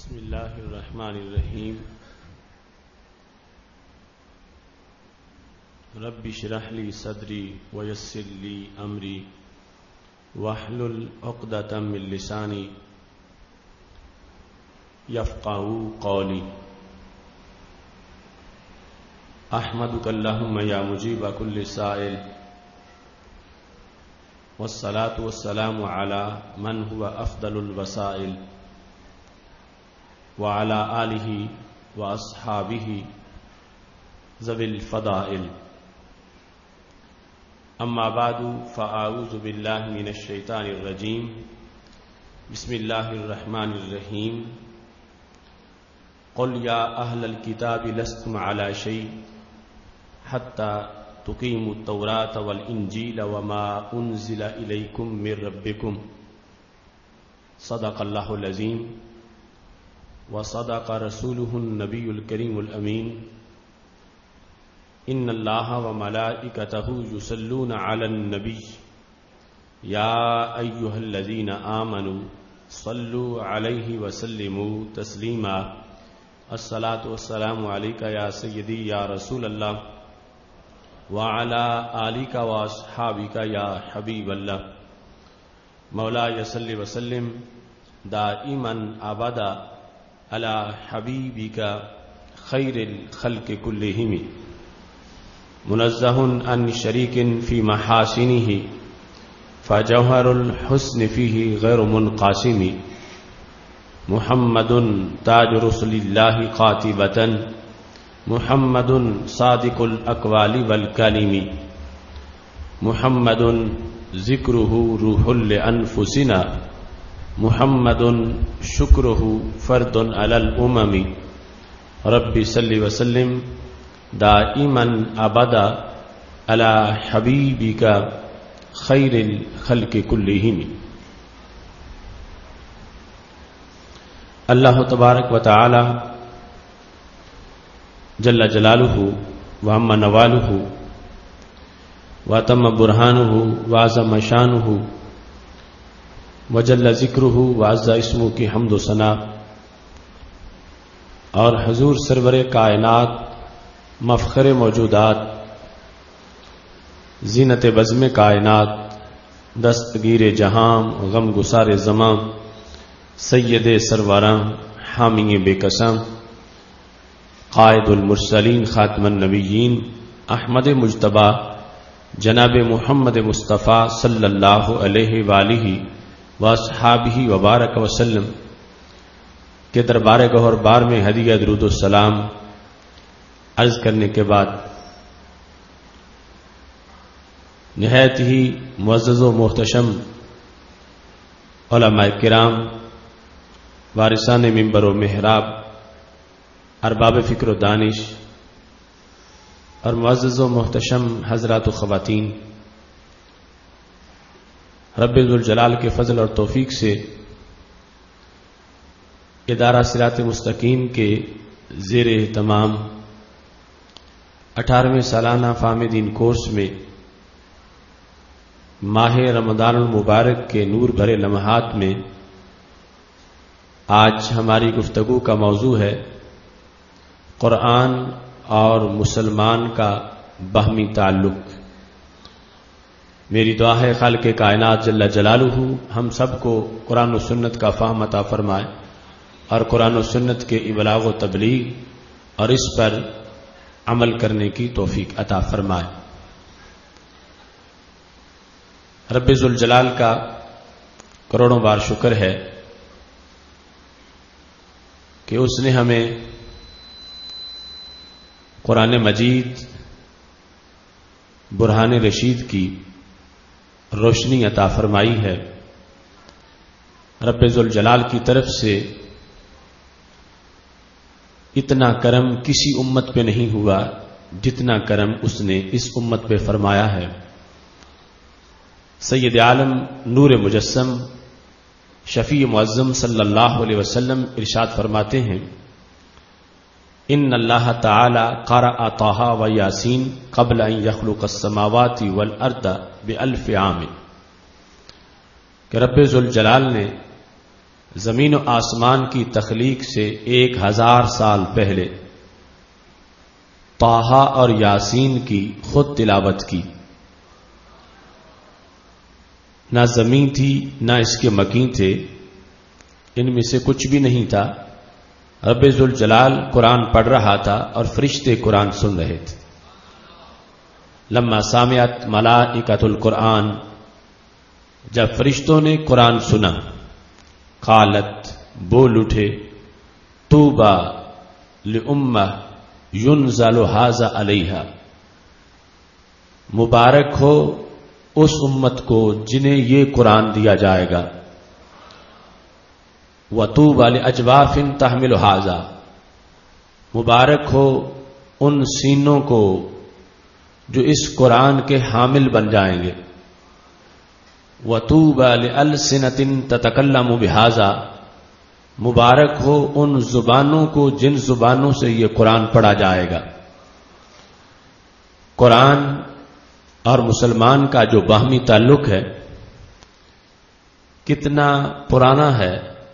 بسم اللہ الرحمن الرحیم رب اشرح لی صدری ویسر لی امری واحلل عقدۃ من لسانی یفقہوا قولی احمدک اللہم یا مجیب کل سائل والصلاة والسلام علی من هو افضل الوسائل وعلى آلہ واصحابہ ذوی الفضائل اما بعد فاعوذ باللہ من الشیطان الرجیم بسم اللہ الرحمن الرحیم قل یا اہل الکتاب لستم علی شیء حتی تقیموا التوراۃ والانجیل وما انزل الیکم من ربکم صدق اللہ العظیم وصدق رسوله النبی الکریم الامین ان اللہ وملائکتہ یصلون علی النبی یا ایہا الذین آمنوا صلوا علیہ وسلموا تسلیما الصلاة والسلام علیک یا سیدی یا رسول اللہ وعلی آلک واصحابک یا حبیب اللہ مولاي صل وسلم دائما ابدا علی حبیبک خیر الخلق کلہم منزہ عن شریک فی محاسنہ فجوہر الحسن فیہ غیر منقاسم محمد تاج رسول اللہ قاطبۃ محمد صادق الاقوال والکلم محمد ذکرہ روح لانفسنا محمد شکرہ فرد علی الامم رب صلی وسلم دائما ابدا علی حبیبک خیر الخلق کلہم. اللہ تبارک و تعالی جل جلالہ وعم نوالہ وتم برہانہ وعظم شانہ وجل ذکرہ وعز اسمہ کی حمد و ثنا اور حضور سرور کائنات مفخر موجودات زینت بزم کائنات دستگیر جہاں غم گسار زماں سید سرواراں حامی بے قسم قائد المرسلین خاتم النبیین احمد مجتبی جناب محمد مصطفیٰ صلی اللہ علیہ وآلہ واصحابہ وبارک وسلم کے دربار گہر بار میں ہدیہ درود السلام عرض کرنے کے بعد نہایت ہی معزز و محتشم علماء کرام وارثان منبر و محراب ارباب فکر و دانش اور معزز و محتشم حضرات و خواتین، رب ذوالجلال کے فضل اور توفیق سے ادارہ صراط مستقیم کے زیر اہتمام 18ویں سالانہ فہم دین کورس میں ماہ رمضان المبارک کے نور بھرے لمحات میں آج ہماری گفتگو کا موضوع ہے قرآن اور مسلمان کا باہمی تعلق. میری دعا ہے خالق کائنات جل جلالہ ہم سب کو قرآن و سنت کا فہم عطا فرمائے اور قرآن و سنت کے ابلاغ و تبلیغ اور اس پر عمل کرنے کی توفیق عطا فرمائے. رب ذوالجلال کا کروڑوں بار شکر ہے کہ اس نے ہمیں قرآن مجید برہان رشید کی روشنی عطا فرمائی ہے. رب ذوالجلال کی طرف سے اتنا کرم کسی امت پہ نہیں ہوا جتنا کرم اس نے اس امت پہ فرمایا ہے. سید عالم نور مجسم شفیع معظم صلی اللہ علیہ وسلم ارشاد فرماتے ہیں ان اللہ تعالی قرأ طٰہٰ و یاسین قبل ان یخلق السماوات والارض بألف عام کہ رب ذوالجلال نے زمین و آسمان کی تخلیق سے 1000 سال پہلے طٰہٰ اور یاسین کی خود تلاوت کی. نہ زمین تھی نہ اس کے مکین تھے، ان میں سے کچھ بھی نہیں تھا. رب ذوالجلال قرآن پڑھ رہا تھا اور فرشتے قرآن سن رہے تھے. لما سمعت ملائکۃ القرآن، جب فرشتوں نے قرآن سنا، قالت، بول اٹھے، طوبیٰ لأمہ ينزل ھذا علیہا، مبارک ہو اس امت کو جنہیں یہ قرآن دیا جائے گا. وطوبیٰ لأجواف تحمل ھذا، مبارک ہو ان سینوں کو جو اس قرآن کے حامل بن جائیں گے. وطوبیٰ لألسنۃ تتکلم بھذا، مبارک ہو ان زبانوں کو جن زبانوں سے یہ قرآن پڑھا جائے گا. قرآن اور مسلمان کا جو باہمی تعلق ہے کتنا پرانا ہے.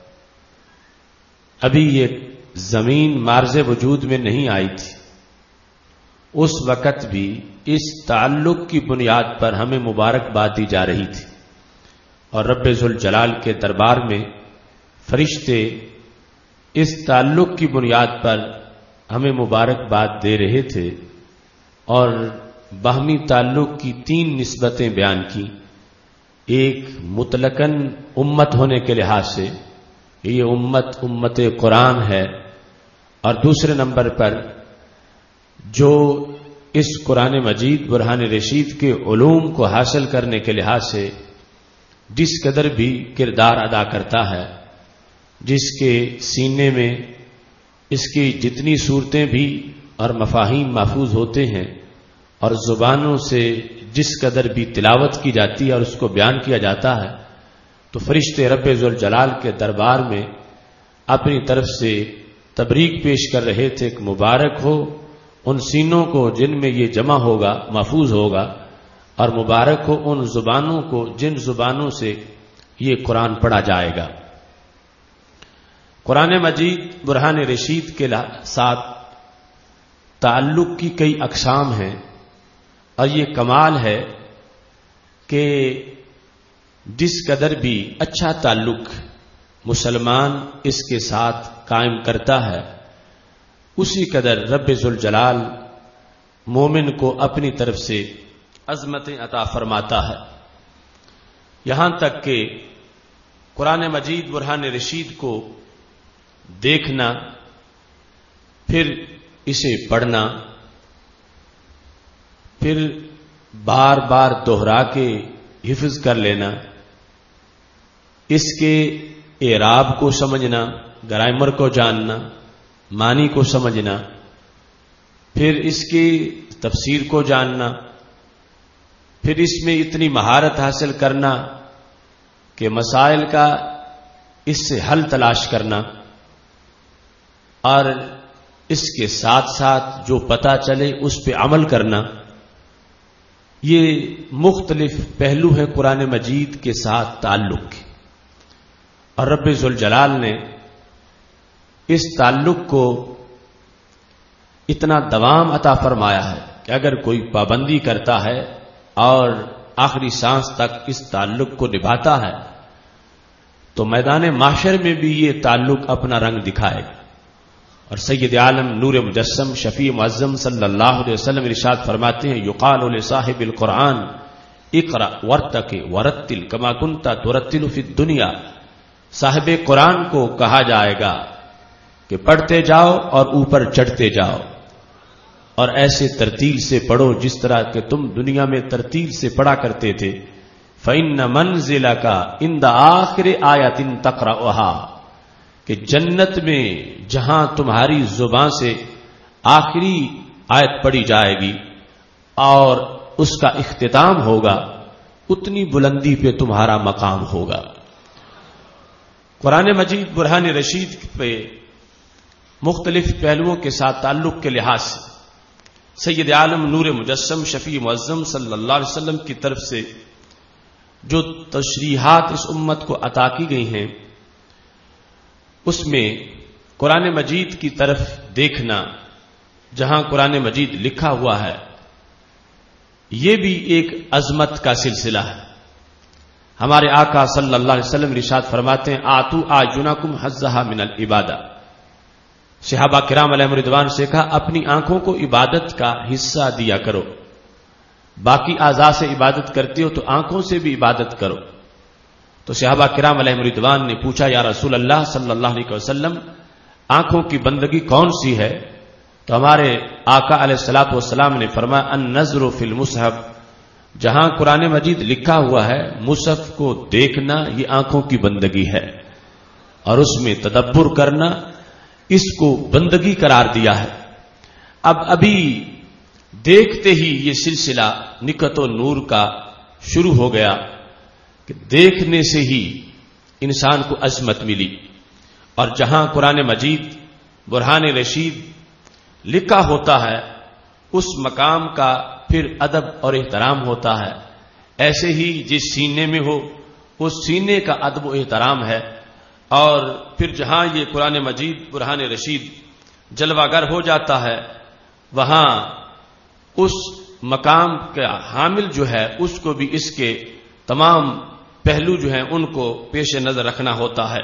ابھی یہ زمین مارز وجود میں نہیں آئی تھی، اس وقت بھی اس تعلق کی بنیاد پر ہمیں مبارکباد دی جا رہی تھی، اور رب ذوالجلال کے دربار میں فرشتے اس تعلق کی بنیاد پر ہمیں مبارکباد دے رہے تھے. اور باہمی تعلق کی 3 نسبتیں بیان کی. ایک مطلقاً امت ہونے کے لحاظ سے یہ امت قرآن ہے، اور دوسرے نمبر پر جو اس قرآن مجید برہان رشید کے علوم کو حاصل کرنے کے لحاظ سے جس قدر بھی کردار ادا کرتا ہے، جس کے سینے میں اس کی جتنی صورتیں بھی اور مفاہیم محفوظ ہوتے ہیں، اور زبانوں سے جس قدر بھی تلاوت کی جاتی ہے اور اس کو بیان کیا جاتا ہے، تو فرشتے رب ذوالجلال کے دربار میں اپنی طرف سے تبریک پیش کر رہے تھے کہ مبارک ہو ان سینوں کو جن میں یہ جمع ہوگا، محفوظ ہوگا، اور مبارک ہو ان زبانوں کو جن زبانوں سے یہ قرآن پڑھا جائے گا. قرآن مجید برہان رشید کے ساتھ تعلق کی کئی اقسام ہیں، اور یہ کمال ہے کہ جس قدر بھی اچھا تعلق مسلمان اس کے ساتھ قائم کرتا ہے، اسی قدر رب ذوالجلال مومن کو اپنی طرف سے عظمتیں عطا فرماتا ہے. یہاں تک کہ قرآن مجید برہان رشید کو دیکھنا، پھر اسے پڑھنا، پھر بار بار دہرا کے حفظ کر لینا، اس کے اعراب کو سمجھنا، گرامر کو جاننا، معنی کو سمجھنا، پھر اس کی تفسیر کو جاننا، پھر اس میں اتنی مہارت حاصل کرنا کہ مسائل کا اس سے حل تلاش کرنا، اور اس کے ساتھ ساتھ جو پتہ چلے اس پہ عمل کرنا. یہ مختلف پہلو ہیں قرآن مجید کے ساتھ تعلق کے، اور رب ذوالجلال نے اس تعلق کو اتنا دوام عطا فرمایا ہے کہ اگر کوئی پابندی کرتا ہے اور آخری سانس تک اس تعلق کو نبھاتا ہے تو میدان محشر میں بھی یہ تعلق اپنا رنگ دکھائے گا. اور سید عالم نور مجسم شفیع معظم صلی اللہ علیہ وسلم ارشاد فرماتے ہیں، یقال لصاحب القرآن اقرأ ورتق ورتل کما کنت ترتل فی الدنیا. صاحب قرآن کو کہا جائے گا کہ پڑھتے جاؤ اور اوپر چڑھتے جاؤ، اور ایسے ترتیل سے پڑھو جس طرح کہ تم دنیا میں ترتیل سے پڑھا کرتے تھے. فإن منزلک عند آخر آیۃ تقرأها، کہ جنت میں جہاں تمہاری زبان سے آخری آیت پڑھی جائے گی اور اس کا اختتام ہوگا، اتنی بلندی پہ تمہارا مقام ہوگا. قرآن مجید برہان رشید پہ مختلف پہلوؤں کے ساتھ تعلق کے لحاظ سے سید عالم نور مجسم شفیع معظم صلی اللہ علیہ وسلم کی طرف سے جو تشریحات اس امت کو عطا کی گئی ہیں، اس میں قرآن مجید کی طرف دیکھنا، جہاں قرآن مجید لکھا ہوا ہے، یہ بھی ایک عظمت کا سلسلہ ہے۔ ہمارے آقا صلی اللہ علیہ وسلم ارشاد فرماتے ہیں آتو آجنکم حظھا من العبادہ۔ صحابہ کرام علیہم رضوان سے کہا اپنی آنکھوں کو عبادت کا حصہ دیا کرو، باقی اعضاء سے عبادت کرتے ہو تو آنکھوں سے بھی عبادت کرو۔ تو صحابہ کرام علیہم رضوان نے پوچھا یا رسول اللہ صلی اللہ علیہ وسلم آنکھوں کی بندگی کون سی ہے؟ تو ہمارے آقا علیہ الصلوۃ والسلام نے فرمایا النظر فی المصحف، جہاں قرآن مجید لکھا ہوا ہے مصحف کو دیکھنا یہ آنکھوں کی بندگی ہے، اور اس میں تدبر کرنا اس کو بندگی قرار دیا ہے۔ اب ابھی دیکھتے ہی یہ سلسلہ نکہت و نور کا شروع ہو گیا کہ دیکھنے سے ہی انسان کو عظمت ملی، اور جہاں قرآن مجید برہان رشید لکھا ہوتا ہے اس مقام کا پھر ادب اور احترام ہوتا ہے۔ ایسے ہی جس سینے میں ہو اس سینے کا ادب و احترام ہے، اور پھر جہاں یہ قرآن مجید برہان رشید جلوہ گر ہو جاتا ہے وہاں اس مقام کا حامل جو ہے اس کو بھی اس کے تمام پہلو جو ہیں ان کو پیش نظر رکھنا ہوتا ہے۔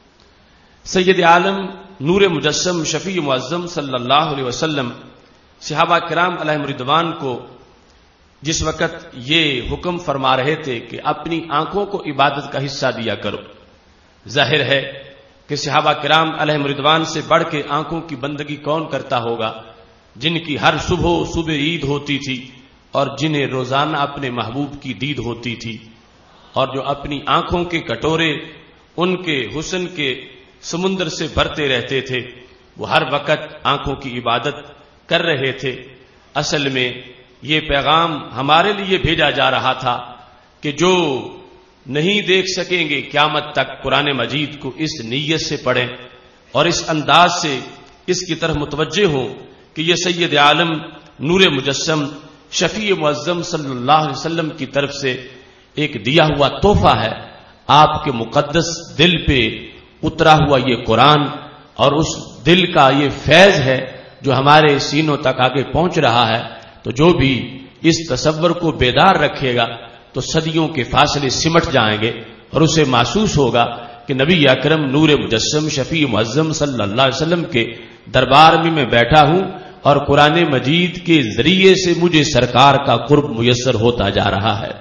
سید عالم نور مجسم شفیع معظم صلی اللہ علیہ وسلم صحابہ کرام علیہم رضوان کو جس وقت یہ حکم فرما رہے تھے کہ اپنی آنکھوں کو عبادت کا حصہ دیا کرو، ظاہر ہے کہ صحابہ کرام علیہم رضوان سے بڑھ کے آنکھوں کی بندگی کون کرتا ہوگا، جن کی ہر صبح عید ہوتی تھی اور جنہیں روزانہ اپنے محبوب کی دید ہوتی تھی، اور جو اپنی آنکھوں کے کٹورے ان کے حسن کے سمندر سے بھرتے رہتے تھے، وہ ہر وقت آنکھوں کی عبادت کر رہے تھے۔ اصل میں یہ پیغام ہمارے لیے بھیجا جا رہا تھا کہ جو نہیں دیکھ سکیں گے قیامت تک قرآن مجید کو اس نیت سے پڑھیں اور اس انداز سے اس کی طرف متوجہ ہوں کہ یہ سید عالم نور مجسم شفیع معظم صلی اللہ علیہ وسلم کی طرف سے ایک دیا ہوا تحفہ ہے، آپ کے مقدس دل پہ اترا ہوا یہ قرآن، اور اس دل کا یہ فیض ہے جو ہمارے سینوں تک آگے پہنچ رہا ہے۔ تو جو بھی اس تصور کو بیدار رکھے گا تو صدیوں کے فاصلے سمٹ جائیں گے، اور اسے محسوس ہوگا کہ نبی اکرم نور مجسم شفیع معظم صلی اللہ علیہ وسلم کے دربار میں بیٹھا ہوں اور قرآن مجید کے ذریعے سے مجھے سرکار کا قرب میسر ہوتا جا رہا ہے۔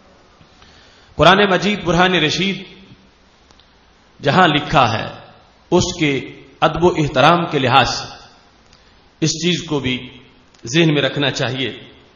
قرآن مجید برہان رشید جہاں لکھا ہے اس کے ادب و احترام کے لحاظ سے اس چیز کو بھی ذہن میں رکھنا چاہیے۔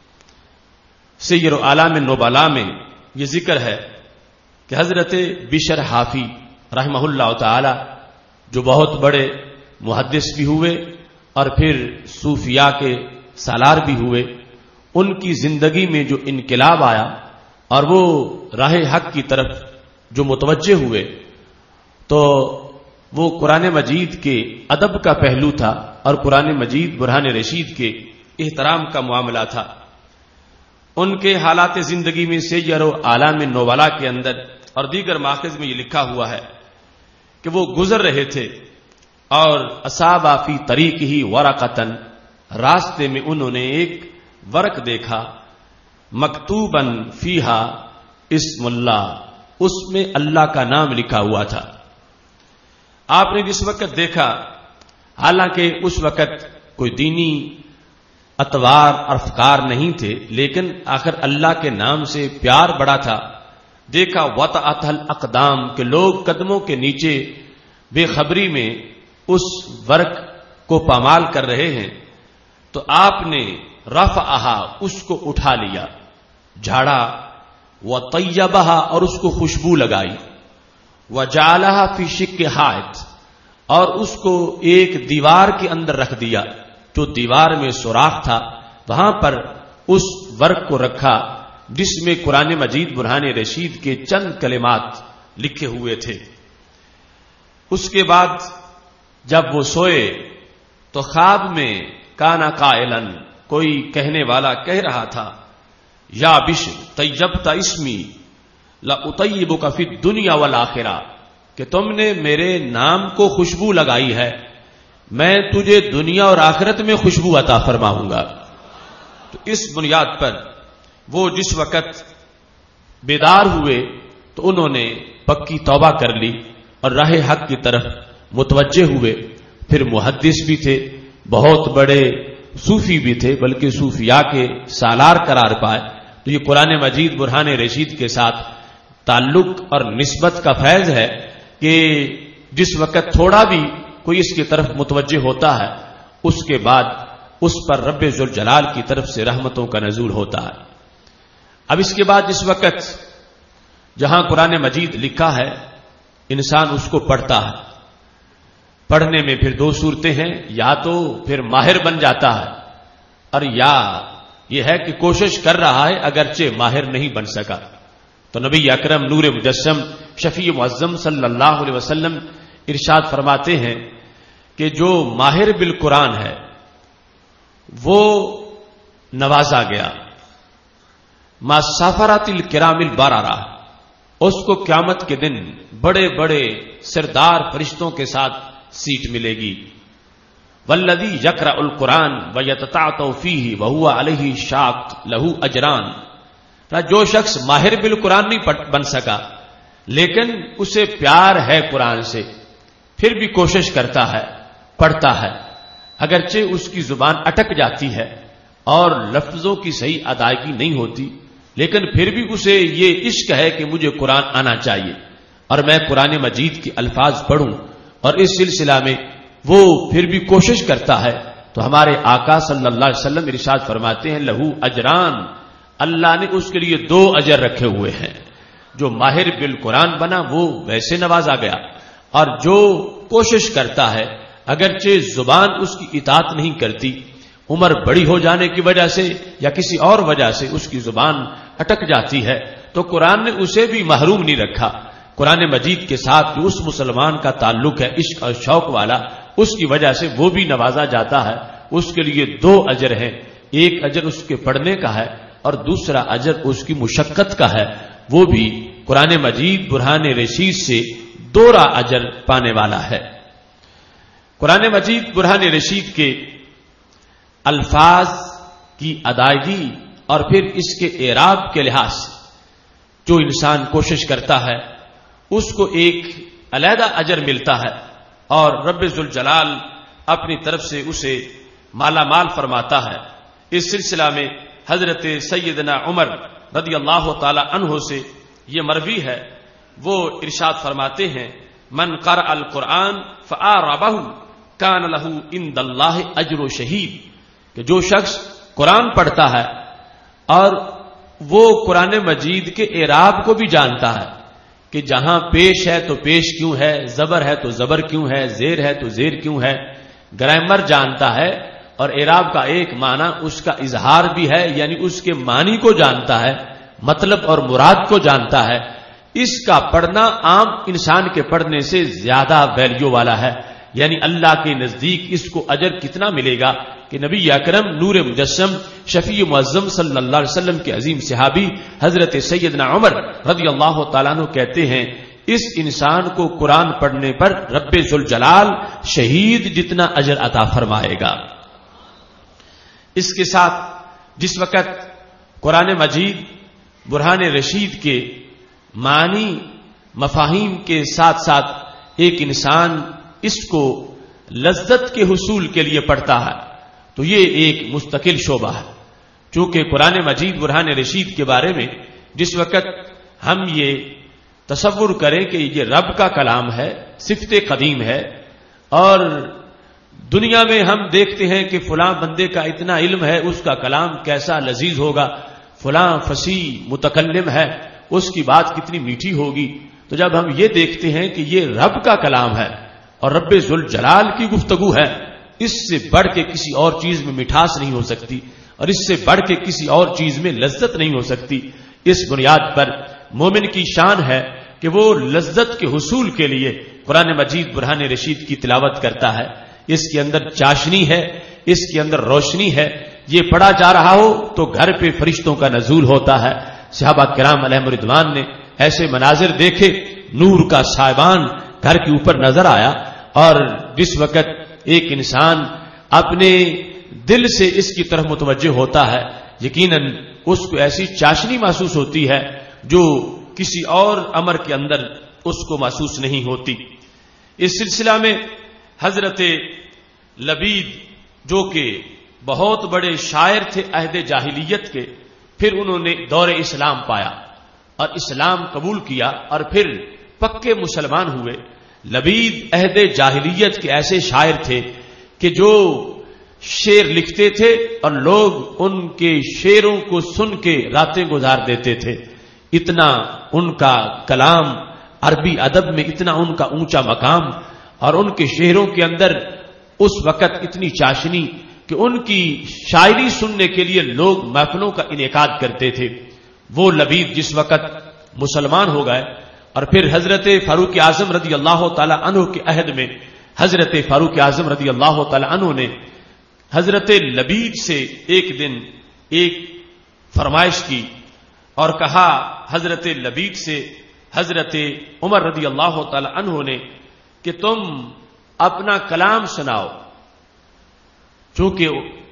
سیر و اعلام نبلاء میں یہ ذکر ہے کہ حضرت بشر حافی رحمہ اللہ تعالی جو بہت بڑے محدث بھی ہوئے اور پھر صوفیاء کے سالار بھی ہوئے، ان کی زندگی میں جو انقلاب آیا اور وہ راہ حق کی طرف جو متوجہ ہوئے تو وہ قرآن مجید کے ادب کا پہلو تھا اور قرآن مجید برہان رشید کے احترام کا معاملہ تھا۔ ان کے حالات زندگی میں سیر و اعلام نبلاء کے اندر اور دیگر ماخذ میں یہ لکھا ہوا ہے کہ وہ گزر رہے تھے اور اصابہ فی طریق ہی ورقتن، راستے میں انہوں نے ایک ورق دیکھا، مکتوبن فیہا اسم اللہ، اس میں اللہ کا نام لکھا ہوا تھا۔ آپ نے جس وقت دیکھا، حالانکہ اس وقت کوئی دینی اطوار اور افکار نہیں تھے، لیکن آخر اللہ کے نام سے پیار بڑا تھا، دیکھا وطأت الاقدام کہ لوگ قدموں کے نیچے بے خبری میں اس ورق کو پامال کر رہے ہیں، تو آپ نے رفعہا، اس کو اٹھا لیا، جھاڑا، وطیبہا، اور اس کو خوشبو لگائی، وجعلہا فی شق حائط، اور اس کو ایک دیوار کے اندر رکھ دیا، جو دیوار میں سوراخ تھا وہاں پر اس ورق کو رکھا جس میں قرآن مجید برہان رشید کے چند کلمات لکھے ہوئے تھے۔ اس کے بعد جب وہ سوئے تو خواب میں کانا قائلن، کوئی کہنے والا کہہ رہا تھا، یا بشر طیبت اسمی لأطیبک فی الدنیا والآخرہ، کہ تم نے میرے نام کو خوشبو لگائی ہے، میں تجھے دنیا اور آخرت میں خوشبو عطا فرماؤں گا۔ تو اس بنیاد پر وہ جس وقت بیدار ہوئے تو انہوں نے پکی توبہ کر لی اور راہ حق کی طرف متوجہ ہوئے۔ پھر محدث بھی تھے، بہت بڑے صوفی بھی تھے، بلکہ صوفیاء کے سالار قرار پائے۔ تو یہ قرآن مجید برہان رشید کے ساتھ تعلق اور نسبت کا فیض ہے کہ جس وقت تھوڑا بھی کوئی اس کی طرف متوجہ ہوتا ہے، اس کے بعد اس پر رب ذوالجلال کی طرف سے رحمتوں کا نزول ہوتا ہے۔ اب اس کے بعد جس وقت جہاں قرآن مجید لکھا ہے انسان اس کو پڑھتا ہے، پڑھنے میں پھر دو صورتیں ہیں، یا تو پھر ماہر بن جاتا ہے اور یا یہ ہے کہ کوشش کر رہا ہے اگرچہ ماہر نہیں بن سکا۔ تو نبی اکرم نور مجسم شفیع معظم صلی اللہ علیہ وسلم ارشاد فرماتے ہیں کہ جو ماہر بالقرآن ہے وہ نوازا گیا، ما سافرات الکرام البررہ، اس کو قیامت کے دن بڑے بڑے سردار فرشتوں کے ساتھ سیٹ ملے گی۔ والذی یقرأ القرآن ویتتعتع فیہ وہو علیہ شاق لہ اجران۔ جو شخص ماہر بالقرآن نہیں بن سکا لیکن اسے پیار ہے قرآن سے، پھر بھی کوشش کرتا ہے، پڑھتا ہے، اگرچہ اس کی زبان اٹک جاتی ہے اور لفظوں کی صحیح ادائیگی نہیں ہوتی، لیکن پھر بھی اسے یہ عشق ہے کہ مجھے قرآن آنا چاہیے اور میں قرآن مجید کے الفاظ پڑھوں، اور اس سلسلہ میں وہ پھر بھی کوشش کرتا ہے، تو ہمارے آقا صلی اللہ علیہ وسلم ارشاد فرماتے ہیں لہو اجران، اللہ نے اس کے لیے 2 اجر رکھے ہوئے ہیں۔ جو ماہر بالقرآن بنا وہ ویسے نوازا گیا، اور جو کوشش کرتا ہے اگرچہ زبان اس کی اطاعت نہیں کرتی، عمر بڑی ہو جانے کی وجہ سے یا کسی اور وجہ سے اس کی زبان اٹک جاتی ہے، تو قرآن نے اسے بھی محروم نہیں رکھا۔ قرآن مجید کے ساتھ جو اس مسلمان کا تعلق ہے عشق اور شوق والا، اس کی وجہ سے وہ بھی نوازا جاتا ہے۔ اس کے لیے 2 اجر ہیں، ایک اجر اس کے پڑھنے کا ہے اور دوسرا اجر اس کی مشقت کا ہے، وہ بھی قرآن مجید برہان رشید سے 2 اجر پانے والا ہے۔ قرآن مجید برہان رشید کے الفاظ کی ادائیگی اور پھر اس کے اعراب کے لحاظ سے جو انسان کوشش کرتا ہے اس کو ایک علیحدہ اجر ملتا ہے، اور رب ذوالجلال اپنی طرف سے اسے مالا مال فرماتا ہے۔ اس سلسلہ میں حضرت سیدنا عمر رضی اللہ تعالی عنہ سے یہ مروی ہے، وہ ارشاد فرماتے ہیں من قرأ القرآن فآربہ کان لہ عند اللہ اجر شہید، کہ جو شخص قرآن پڑھتا ہے اور وہ قرآن مجید کے اعراب کو بھی جانتا ہے کہ جہاں پیش ہے تو پیش کیوں ہے، زبر ہے تو زبر کیوں ہے، زیر ہے تو زیر کیوں ہے، گرامر جانتا ہے، اور اعراب کا ایک معنی اس کا اظہار بھی ہے، یعنی اس کے معنی کو جانتا ہے، مطلب اور مراد کو جانتا ہے، اس کا پڑھنا عام انسان کے پڑھنے سے زیادہ ویلیو والا ہے۔ یعنی اللہ کے نزدیک اس کو اجر کتنا ملے گا کہ نبی اکرم نور مجسم شفیع معظم صلی اللہ علیہ وسلم کے عظیم صحابی حضرت سیدنا عمر رضی اللہ تعالیٰ عنہ کہتے ہیں اس انسان کو قرآن پڑھنے پر رب ذوالجلال شہید جتنا اجر عطا فرمائے گا۔ اس کے ساتھ جس وقت قرآن مجید برہان رشید کے معنی مفاہیم کے ساتھ ساتھ ایک انسان اس کو لذت کے حصول کے لیے پڑھتا ہے تو یہ ایک مستقل شعبہ ہے۔ چونکہ قرآن مجید برہان رشید کے بارے میں جس وقت ہم یہ تصور کریں کہ یہ رب کا کلام ہے، صفت قدیم ہے، اور دنیا میں ہم دیکھتے ہیں کہ فلاں بندے کا اتنا علم ہے، اس کا کلام کیسا لذیذ ہوگا، فلاں فصیح متکلم ہے، اس کی بات کتنی میٹھی ہوگی، تو جب ہم یہ دیکھتے ہیں کہ یہ رب کا کلام ہے اور رب ذوالجلال کی گفتگو ہے، اس سے بڑھ کے کسی اور چیز میں مٹھاس نہیں ہو سکتی اور اس سے بڑھ کے کسی اور چیز میں لذت نہیں ہو سکتی۔ اس بنیاد پر مومن کی شان ہے کہ وہ لذت کے حصول کے لیے قرآن مجید برہان رشید کی تلاوت کرتا ہے۔ اس کے اندر چاشنی ہے، اس کے اندر روشنی ہے، یہ پڑھا جا رہا ہو تو گھر پہ فرشتوں کا نزول ہوتا ہے۔ صحابہ کرام علیہم رضوان نے ایسے مناظر دیکھے، نور کا سائبان گھر کے اوپر نظر آیا، اور جس وقت ایک انسان اپنے دل سے اس کی طرف متوجہ ہوتا ہے، یقیناً اس کو ایسی چاشنی محسوس ہوتی ہے جو کسی اور امر کے اندر اس کو محسوس نہیں ہوتی۔ اس سلسلہ میں حضرت لبید جو کہ بہت بڑے شاعر تھے عہد جاہلیت کے، پھر انہوں نے دور اسلام پایا اور اسلام قبول کیا اور پھر پکے مسلمان ہوئے۔ لبید عہد جاہلیت کے ایسے شاعر تھے کہ جو شعر لکھتے تھے اور لوگ ان کے شعروں کو سن کے راتیں گزار دیتے تھے۔ اتنا ان کا کلام عربی ادب میں، اتنا ان کا اونچا مقام، اور ان کے شعروں کے اندر اس وقت اتنی چاشنی کہ ان کی شاعری سننے کے لیے لوگ محفلوں کا انعقاد کرتے تھے۔ وہ لبید جس وقت مسلمان ہو گئے اور پھر حضرت فاروق اعظم رضی اللہ تعالی عنہ کے عہد میں حضرت فاروق اعظم رضی اللہ تعالی عنہ نے حضرت لبید سے ایک دن ایک فرمائش کی اور کہا حضرت لبید سے حضرت عمر رضی اللہ تعالی عنہ نے کہ تم اپنا کلام سناؤ، چونکہ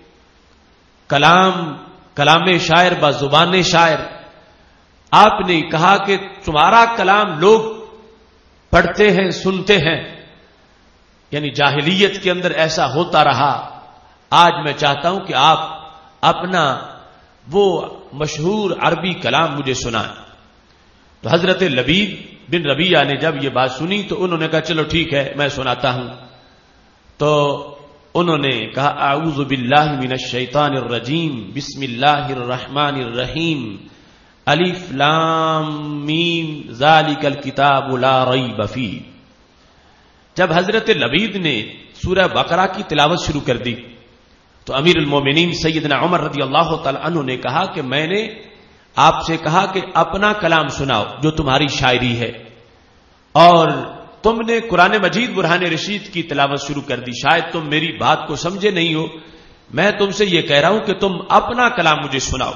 کلام شاعر با زبان شاعر، آپ نے کہا کہ تمہارا کلام لوگ پڑھتے ہیں، سنتے ہیں، یعنی جاہلیت کے اندر ایسا ہوتا رہا۔ آج میں چاہتا ہوں کہ آپ اپنا وہ مشہور عربی کلام مجھے سنائیں۔ تو حضرت لبید بن ربیعہ نے جب یہ بات سنی تو انہوں نے کہا چلو ٹھیک ہے میں سناتا ہوں۔ تو انہوں نے کہا اعوذ باللہ من الشیطان الرجیم، بسم اللہ الرحمن الرحیم، الف لام میم ذالک الکتاب لا ریب فیہ۔ جب حضرت لبید نے سورہ بقرہ کی تلاوت شروع کر دی تو امیر المومنین سیدنا عمر رضی اللہ تعالی عنہ نے کہا کہ میں نے آپ سے کہا کہ اپنا کلام سناؤ جو تمہاری شاعری ہے، اور تم نے قرآن مجید برہان رشید کی تلاوت شروع کر دی، شاید تم میری بات کو سمجھے نہیں ہو، میں تم سے یہ کہہ رہا ہوں کہ تم اپنا کلام مجھے سناؤ۔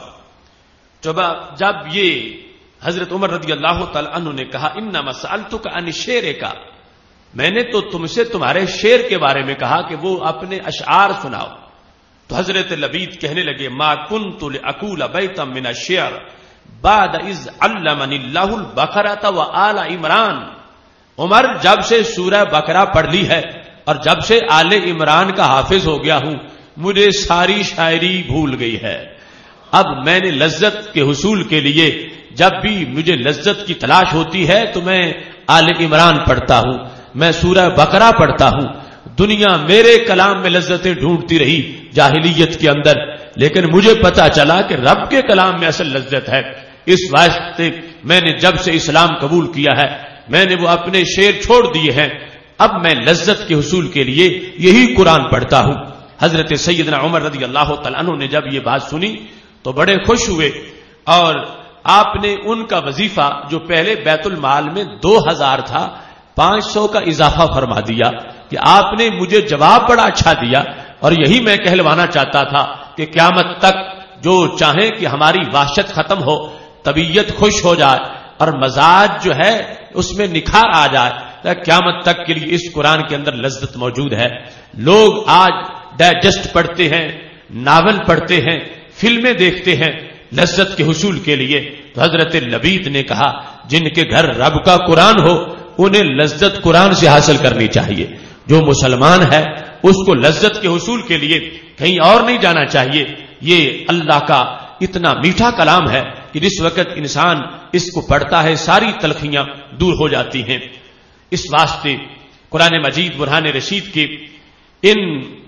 جب یہ حضرت عمر رضی اللہ تعالی عنہ نے کہا انما سألتک عن شعرک، میں نے تو تم سے تمہارے شعر کے بارے میں کہا کہ وہ اپنے اشعار سناؤ، تو حضرت لبید کہنے لگے ما کنت لاقول بیتا من الشعر بعد اذ علمنی اللہ البقرۃ وآل عمران۔ عمر جب سے سورہ بقرہ پڑھ لی ہے اور جب سے آل عمران کا حافظ ہو گیا ہوں مجھے ساری شاعری بھول گئی ہے۔ اب میں نے لذت کے حصول کے لیے جب بھی مجھے لذت کی تلاش ہوتی ہے تو میں آل عمران پڑھتا ہوں، میں سورہ بقرہ پڑھتا ہوں۔ دنیا میرے کلام میں لذتیں ڈھونڈتی رہی جاہلیت کے اندر، لیکن مجھے پتا چلا کہ رب کے کلام میں اصل لذت ہے۔ اس واسطے میں نے جب سے اسلام قبول کیا ہے میں نے وہ اپنے شعر چھوڑ دیے ہیں، اب میں لذت کے حصول کے لیے یہی قرآن پڑھتا ہوں۔ حضرت سیدنا عمر رضی اللہ تعالیٰ عنہ نے جب یہ بات سنی تو بڑے خوش ہوئے، اور آپ نے ان کا وظیفہ جو پہلے بیت المال میں 2000 تھا 500 کا اضافہ فرما دیا کہ آپ نے مجھے جواب بڑا اچھا دیا، اور یہی میں کہلوانا چاہتا تھا کہ قیامت تک جو چاہیں کہ ہماری وحشت ختم ہو، طبیعت خوش ہو جائے اور مزاج جو ہے اس میں نکھار آ جائے، قیامت تک کے لیے اس قرآن کے اندر لذت موجود ہے۔ لوگ آج ڈائجسٹ پڑھتے ہیں، ناول پڑھتے ہیں، فلمیں دیکھتے ہیں لذت کے حصول کے لیے، تو حضرت لبید نے کہا جن کے گھر رب کا قرآن ہو انہیں لذت قرآن سے حاصل کرنی چاہیے۔ جو مسلمان ہے اس کو لذت کے حصول کے لیے کہیں اور نہیں جانا چاہیے۔ یہ اللہ کا اتنا میٹھا کلام ہے کہ جس وقت انسان اس کو پڑھتا ہے ساری تلخیاں دور ہو جاتی ہیں۔ اس واسطے قرآن مجید برہان رشید کے ان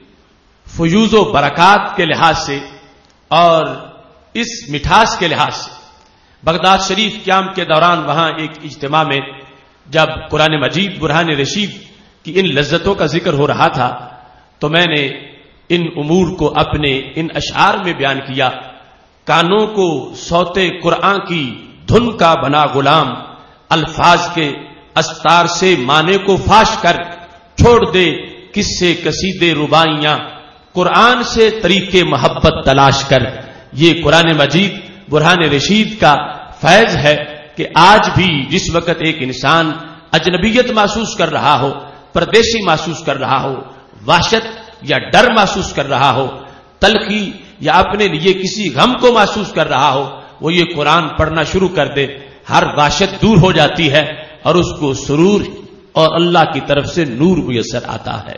فیوز و برکات کے لحاظ سے اور اس مٹھاس کے لحاظ سے بغداد شریف قیام کے دوران وہاں ایک اجتماع میں جب قرآن مجید برہان رشید کی ان لذتوں کا ذکر ہو رہا تھا تو میں نے ان امور کو اپنے ان اشعار میں بیان کیا۔ کانوں کو صوت قرآن کی دھن کا بنا غلام، الفاظ کے استار سے معنی کو فاش کر، چھوڑ دے قصے قصیدے ربائیاں، قرآن سے طریقے محبت تلاش کر۔ یہ قرآن مجید برہان رشید کا فیض ہے کہ آج بھی جس وقت ایک انسان اجنبیت محسوس کر رہا ہو، پردیسی محسوس کر رہا ہو، وحشت یا ڈر محسوس کر رہا ہو، تلخی یا اپنے لیے کسی غم کو محسوس کر رہا ہو، وہ یہ قرآن پڑھنا شروع کر دے، ہر وحشت دور ہو جاتی ہے اور اس کو سرور اور اللہ کی طرف سے نور میسر آتا ہے۔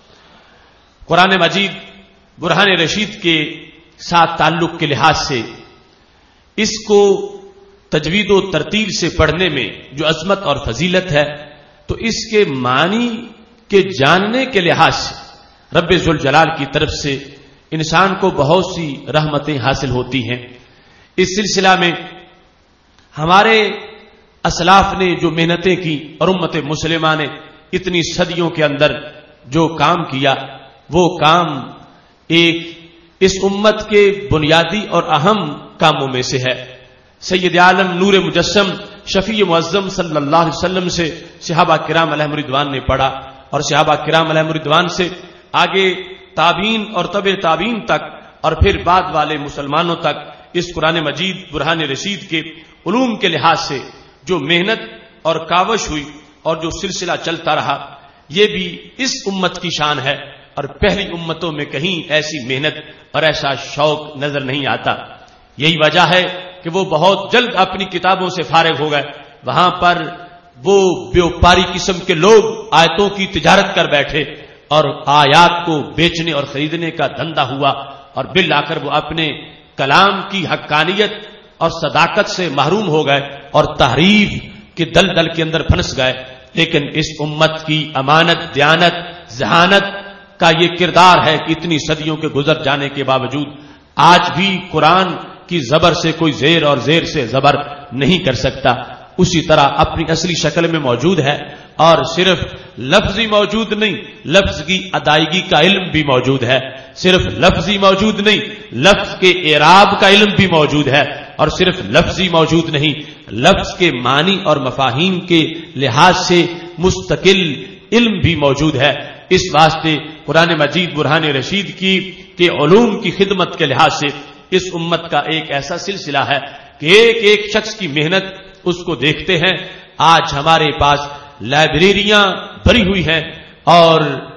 قرآن مجید برہان رشید کے ساتھ تعلق کے لحاظ سے اس کو تجوید و ترتیل سے پڑھنے میں جو عظمت اور فضیلت ہے، تو اس کے معنی کے جاننے کے لحاظ سے رب ذوالجلال کی طرف سے انسان کو بہت سی رحمتیں حاصل ہوتی ہیں۔ اس سلسلہ میں ہمارے اسلاف نے جو محنتیں کی اور امت مسلمہ نے اتنی صدیوں کے اندر جو کام کیا، وہ کام ایک اس امت کے بنیادی اور اہم کاموں میں سے ہے۔ سید عالم نور مجسم شفیع معظم صلی اللہ علیہ وسلم سے صحابہ کرام علیہم رضوان نے پڑھا، اور صحابہ کرام علیہم رضوان سے آگے تابعین اور تبع تابعین تک، اور پھر بعد والے مسلمانوں تک اس قرآن مجید برہان رشید کے علوم کے لحاظ سے جو محنت اور کاوش ہوئی اور جو سلسلہ چلتا رہا، یہ بھی اس امت کی شان ہے، اور پہلی امتوں میں کہیں ایسی محنت اور ایسا شوق نظر نہیں آتا۔ یہی وجہ ہے کہ وہ بہت جلد اپنی کتابوں سے فارغ ہو گئے، وہاں پر وہ بیوپاری قسم کے لوگ آیتوں کی تجارت کر بیٹھے اور آیات کو بیچنے اور خریدنے کا دھندا ہوا، اور بالآخر وہ اپنے کلام کی حقانیت اور صداقت سے محروم ہو گئے اور تحریف کے دلدل کے اندر پھنس گئے۔ لیکن اس امت کی امانت، دیانت، ذہانت کا یہ کردار ہے کہ اتنی صدیوں کے گزر جانے کے باوجود آج بھی قرآن کی زبر سے کوئی زیر اور زیر سے زبر نہیں کر سکتا، اسی طرح اپنی اصلی شکل میں موجود ہے، اور صرف لفظی موجود نہیں، لفظ کی ادائیگی کا علم بھی موجود ہے، صرف لفظی موجود نہیں، لفظ کے اعراب کا علم بھی موجود ہے، اور صرف لفظی موجود نہیں، لفظ کے معنی اور مفاہیم کے لحاظ سے مستقل علم بھی موجود ہے۔ اس واسطے قرآن مجید برہان رشید کے علوم کی خدمت کے لحاظ سے اس امت کا ایک ایسا سلسلہ ہے کہ ایک ایک شخص کی محنت اس کو دیکھتے ہیں۔ آج ہمارے پاس لائبریریاں بھری ہوئی ہیں اور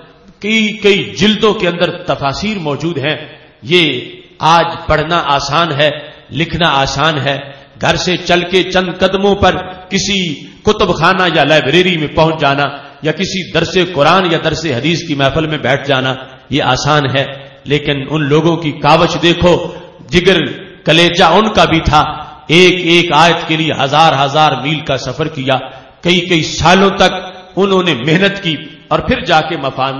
کئی جلدوں کے اندر تفاسیر موجود ہیں۔ یہ آج پڑھنا آسان ہے، لکھنا آسان ہے، گھر سے چل کے چند قدموں پر کسی کتب خانہ یا لائبریری میں پہنچ جانا، یا کسی درس قرآن یا درس حدیث کی محفل میں بیٹھ جانا، یہ آسان ہے۔ لیکن ان لوگوں کی کاوش دیکھو، جگر کلیجہ ان کا بھی تھا، ایک ایک آیت کے لیے ہزار ہزار میل کا سفر کیا، کئی سالوں تک انہوں نے محنت کی اور پھر جا کے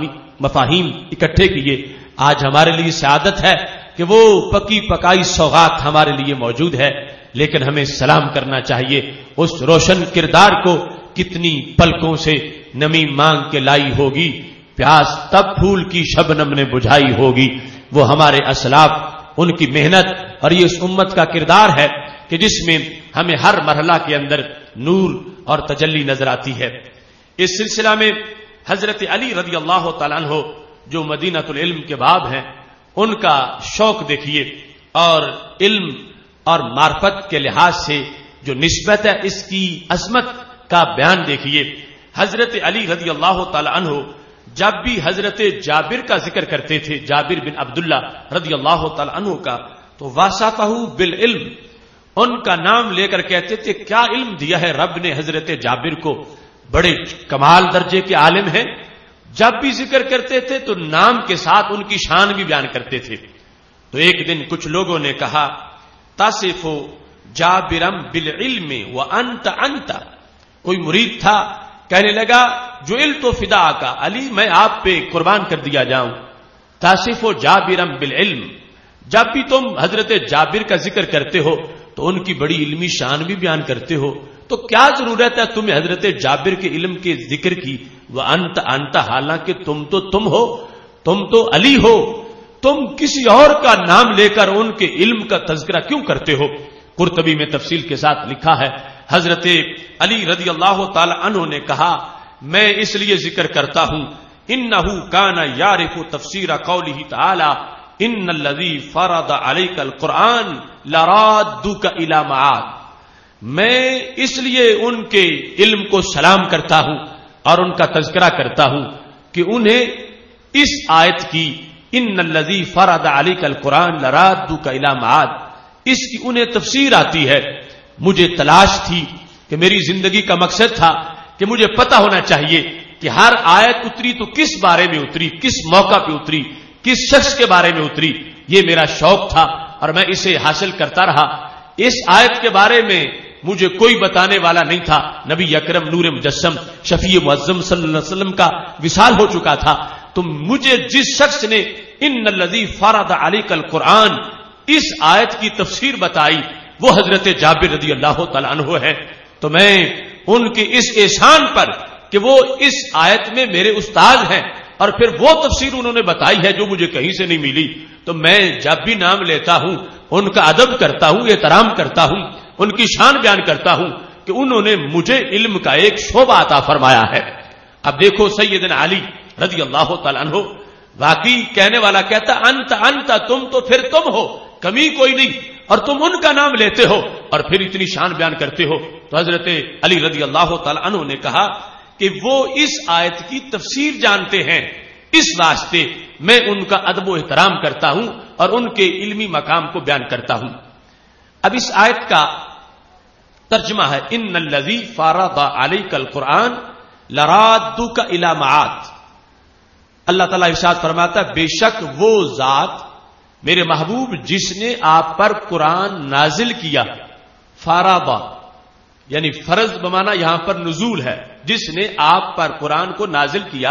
مفاہیم اکٹھے کیے۔ آج ہمارے لیے سعادت ہے کہ وہ پکی پکائی سوغات ہمارے لیے موجود ہے، لیکن ہمیں سلام کرنا چاہیے اس روشن کردار کو، کتنی پلکوں سے نمی مانگ کے لائی ہوگی، پیاس تب پھول کی شبنم نے بجھائی ہوگی۔ وہ ہمارے اسلاف، ان کی محنت اور یہ اس امت کا کردار ہے کہ جس میں ہمیں ہر مرحلہ کے اندر نور اور تجلی نظر آتی ہے۔ اس سلسلہ میں حضرت علی رضی اللہ تعالیٰ عنہ جو مدینۃ العلم کے باب ہیں، ان کا شوق دیکھیے، اور علم اور معرفت کے لحاظ سے جو نسبت ہے، اس کی عظمت کا بیان دیکھیے۔ حضرت علی رضی اللہ تعالیٰ عنہ جب بھی حضرت جابر کا ذکر کرتے تھے، جابر بن عبداللہ رضی اللہ تعالیٰ عنہ کا، تو وصفہ بالعلم، ان کا نام لے کر کہتے تھے کیا علم دیا ہے رب نے حضرت جابر کو، بڑے کمال درجے کے عالم ہیں۔ جب بھی ذکر کرتے تھے تو نام کے ساتھ ان کی شان بھی بیان کرتے تھے۔ تو ایک دن کچھ لوگوں نے کہا تصف جابرم بالعلم وانت انت، کوئی مرید تھا کہنے لگا جو علم تو فدا کا علی، میں آپ پہ قربان کر دیا جاؤں، تصف جابرم بالعلم، جب بھی تم حضرت جابر کا ذکر کرتے ہو تو ان کی بڑی علمی شان بھی بیان کرتے ہو، تو کیا ضرورت ہے تمہیں حضرت جابر کے علم کے ذکر کی، وانت انت، حالانکہ تم ہو، تم تو علی ہو، تم کسی اور کا نام لے کر ان کے علم کا تذکرہ کیوں کرتے ہو؟ قرطبی میں تفصیل کے ساتھ لکھا ہے، حضرت علی رضی اللہ تعالی عنہ نے کہا میں اس لیے ذکر کرتا ہوں، انہ کان یعرف تفسیر قولہ تعالی ان الذی فرض علیک القرآن لرادک الی معاد، میں اس لیے ان کے علم کو سلام کرتا ہوں اور ان کا تذکرہ کرتا ہوں کہ انہیں اس آیت کی ان الذی فرض علیک القرآن لرادک الی معاد، اس کی انہیں تفسیر آتی ہے۔ مجھے تلاش تھی کہ میری زندگی کا مقصد تھا کہ مجھے پتا ہونا چاہیے کہ ہر آیت اتری تو کس بارے میں اتری، کس موقع پہ اتری، کس شخص کے بارے میں اتری، یہ میرا شوق تھا اور میں اسے حاصل کرتا رہا۔ اس آیت کے بارے میں مجھے کوئی بتانے والا نہیں تھا، نبی اکرم نور مجسم شفیع معظم صلی اللہ علیہ وسلم کا وصال ہو چکا تھا۔ تو مجھے جس شخص نے ان الذی فرض علیک القرآن اس آیت کی تفسیر بتائی وہ حضرت جابر رضی اللہ تعالیٰ عنہ ہے۔ تو میں ان کے اس احسان پر کہ وہ اس آیت میں میرے استاد ہیں اور پھر وہ تفسیر انہوں نے بتائی ہے جو مجھے کہیں سے نہیں ملی، تو میں جب بھی نام لیتا ہوں ان کا ادب کرتا ہوں، احترام کرتا ہوں، ان کی شان بیان کرتا ہوں کہ انہوں نے مجھے علم کا ایک شعبہ عطا فرمایا ہے۔ اب دیکھو سیدنا علی رضی اللہ تعالیٰ عنہ، واقعی کہنے والا کہتا انت تم تو پھر تم ہو، کمی کوئی نہیں، اور تم ان کا نام لیتے ہو اور پھر اتنی شان بیان کرتے ہو۔ تو حضرت علی رضی اللہ تعالیٰ عنہ نے کہا کہ وہ اس آیت کی تفسیر جانتے ہیں، اس واسطے میں ان کا ادب و احترام کرتا ہوں اور ان کے علمی مقام کو بیان کرتا ہوں۔ اب اس آیت کا ترجمہ ہے ان الذی فرض علیک القرآن لرادک الی معاد۔ اللہ تعالیٰ ارشاد فرماتا ہے بے شک وہ ذات میرے محبوب جس نے آپ پر قرآن نازل کیا، فرض یعنی فرض بمانا یہاں پر نزول ہے، جس نے آپ پر قرآن کو نازل کیا،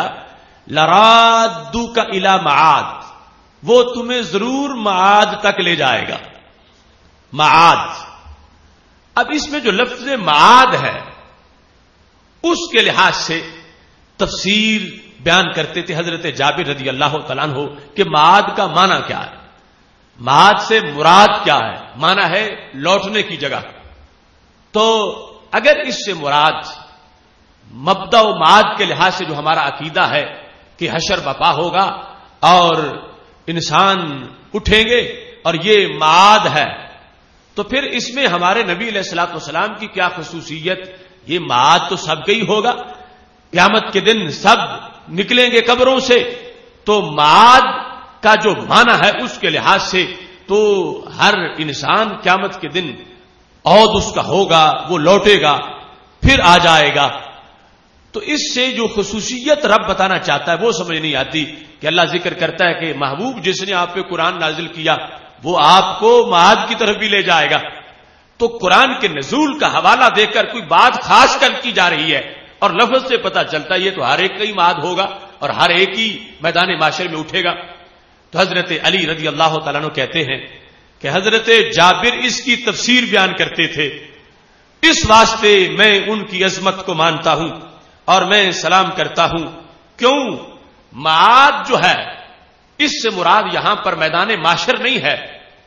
لرادک الی معاد، وہ تمہیں ضرور معاد تک لے جائے گا۔ معاد، اب اس میں جو لفظ معاد ہے اس کے لحاظ سے تفسیر بیان کرتے تھے حضرت جابر رضی اللہ تعالیٰ عنہ کہ معاد کا معنی کیا ہے، معاد سے مراد کیا ہے، معنی ہے لوٹنے کی جگہ۔ تو اگر اس سے مراد مبدا و معاد کے لحاظ سے جو ہمارا عقیدہ ہے کہ حشر بپا ہوگا اور انسان اٹھیں گے اور یہ معاد ہے، تو پھر اس میں ہمارے نبی علیہ الصلوۃ والسلام کی کیا خصوصیت؟ یہ معاد تو سب کا ہی ہوگا، قیامت کے دن سب نکلیں گے قبروں سے، تو معاد کا جو معنی ہے اس کے لحاظ سے تو ہر انسان قیامت کے دن عود اس کا ہوگا، وہ لوٹے گا، پھر آ جائے گا۔ تو اس سے جو خصوصیت رب بتانا چاہتا ہے وہ سمجھ نہیں آتی کہ اللہ ذکر کرتا ہے کہ محبوب جس نے آپ پہ قرآن نازل کیا وہ آپ کو معاد کی طرف بھی لے جائے گا۔ تو قرآن کے نزول کا حوالہ دے کر کوئی بات خاص کر کی جا رہی ہے اور لفظ سے پتہ چلتا ہے یہ تو ہر ایک کا ہی معاد ہوگا اور ہر ایک ہی میدان معاشر میں اٹھے گا۔ تو حضرت علی رضی اللہ تعالیٰ عنہ کہتے ہیں کہ حضرت جابر اس کی تفسیر بیان کرتے تھے، اس واسطے میں ان کی عظمت کو مانتا ہوں اور میں سلام کرتا ہوں۔ کیوں؟ معاد جو ہے اس سے مراد یہاں پر میدان معاشر نہیں ہے،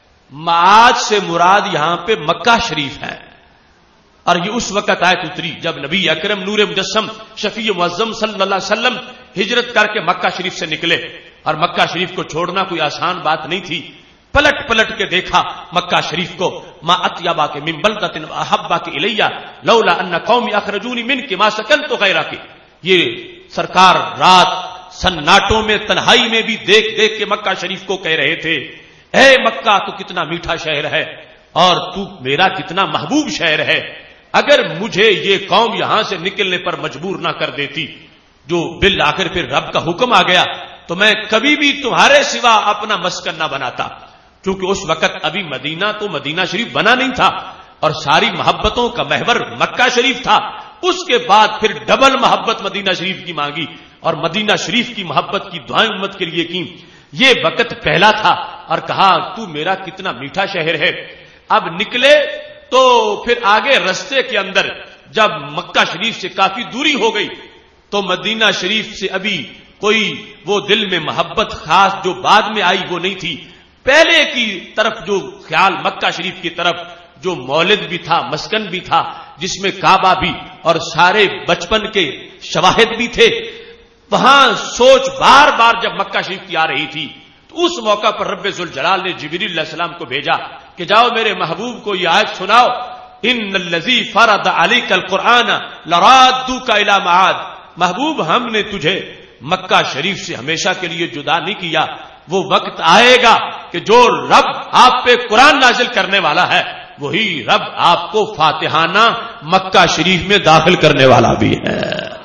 معاد سے مراد یہاں پہ مکہ شریف ہے۔ اور یہ اس وقت آیت اتری جب نبی اکرم نور مجسم شفیع معظم صلی اللہ علیہ وسلم ہجرت کر کے مکہ شریف سے نکلے، اور مکہ شریف کو چھوڑنا کوئی آسان بات نہیں تھی۔ پلٹ پلٹ کے دیکھا مکہ شریف کو، ما اطیبا کے من بلدۃ احبا کے الیہ لولا ان قومی اخرجونی منک ما سکنت غیرک۔ یہ سرکار رات سناٹوں میں تنہائی میں بھی دیکھ دیکھ کے مکہ شریف کو کہہ رہے تھے، اے مکہ تو کتنا میٹھا شہر ہے اور تو میرا کتنا محبوب شہر ہے، اگر مجھے یہ قوم یہاں سے نکلنے پر مجبور نہ کر دیتی، جو بالآخر پھر رب کا حکم آ گیا، تو میں کبھی بھی تمہارے سوا اپنا مسکن نہ بناتا، کیونکہ اس وقت ابھی مدینہ تو مدینہ شریف بنا نہیں تھا اور ساری محبتوں کا محور مکہ شریف تھا۔ اس کے بعد پھر ڈبل محبت مدینہ شریف کی مانگی اور مدینہ شریف کی محبت کی دعائیں امت کے لیے کی۔ یہ وقت پہلا تھا اور کہا تو میرا کتنا میٹھا شہر ہے۔ اب نکلے تو پھر آگے رستے کے اندر جب مکہ شریف سے کافی دوری ہو گئی تو مدینہ شریف سے ابھی کوئی وہ دل میں محبت خاص جو بعد میں آئی وہ نہیں تھی، پہلے کی طرف جو خیال مکہ شریف کی طرف جو مولد بھی تھا، مسکن بھی تھا، جس میں کعبہ بھی اور سارے بچپن کے شواہد بھی تھے، وہاں سوچ بار بار جب مکہ شریف کی آ رہی تھی تو اس موقع پر رب ذوالجلال نے جبریل علیہ السلام کو بھیجا کہ جاؤ میرے محبوب کو یہ آیت سناؤ ان الذی فرض علیک القرآن لرادوک الی معاد، محبوب ہم نے تجھے مکہ شریف سے ہمیشہ کے لیے جدا نہیں کیا، وہ وقت آئے گا کہ جو رب آپ پہ قرآن نازل کرنے والا ہے وہی رب آپ کو فاتحانہ مکہ شریف میں داخل کرنے والا بھی ہے۔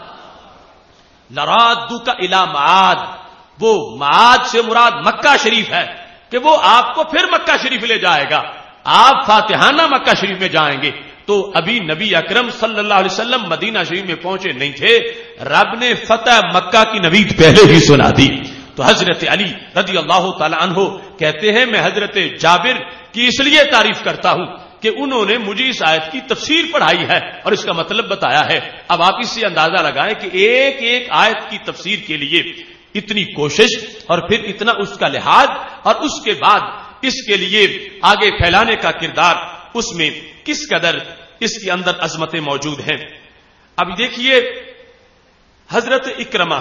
لرادوک الی معاد، وہ معاد سے مراد مکہ شریف ہے کہ وہ آپ کو پھر مکہ شریف لے جائے گا، آپ فاتحانہ مکہ شریف میں جائیں گے۔ تو ابھی نبی اکرم صلی اللہ علیہ وسلم مدینہ شریف میں پہنچے نہیں تھے، رب نے فتح مکہ کی نوید پہلے ہی سنا دی۔ تو حضرت علی رضی اللہ تعالی عنہ کہتے ہیں میں حضرت جابر کی اس لیے تعریف کرتا ہوں کہ انہوں نے مجھے اس آیت کی تفسیر پڑھائی ہے اور اس کا مطلب بتایا ہے۔ اب آپ اس سے اندازہ لگائیں کہ ایک ایک آیت کی تفسیر کے لیے اتنی کوشش اور پھر اتنا اس کا لحاظ اور اس کے بعد اس کے لیے آگے پھیلانے کا کردار، اس میں کس قدر اس کے اندر عظمتیں موجود ہیں۔ اب دیکھیے حضرت اکرمہ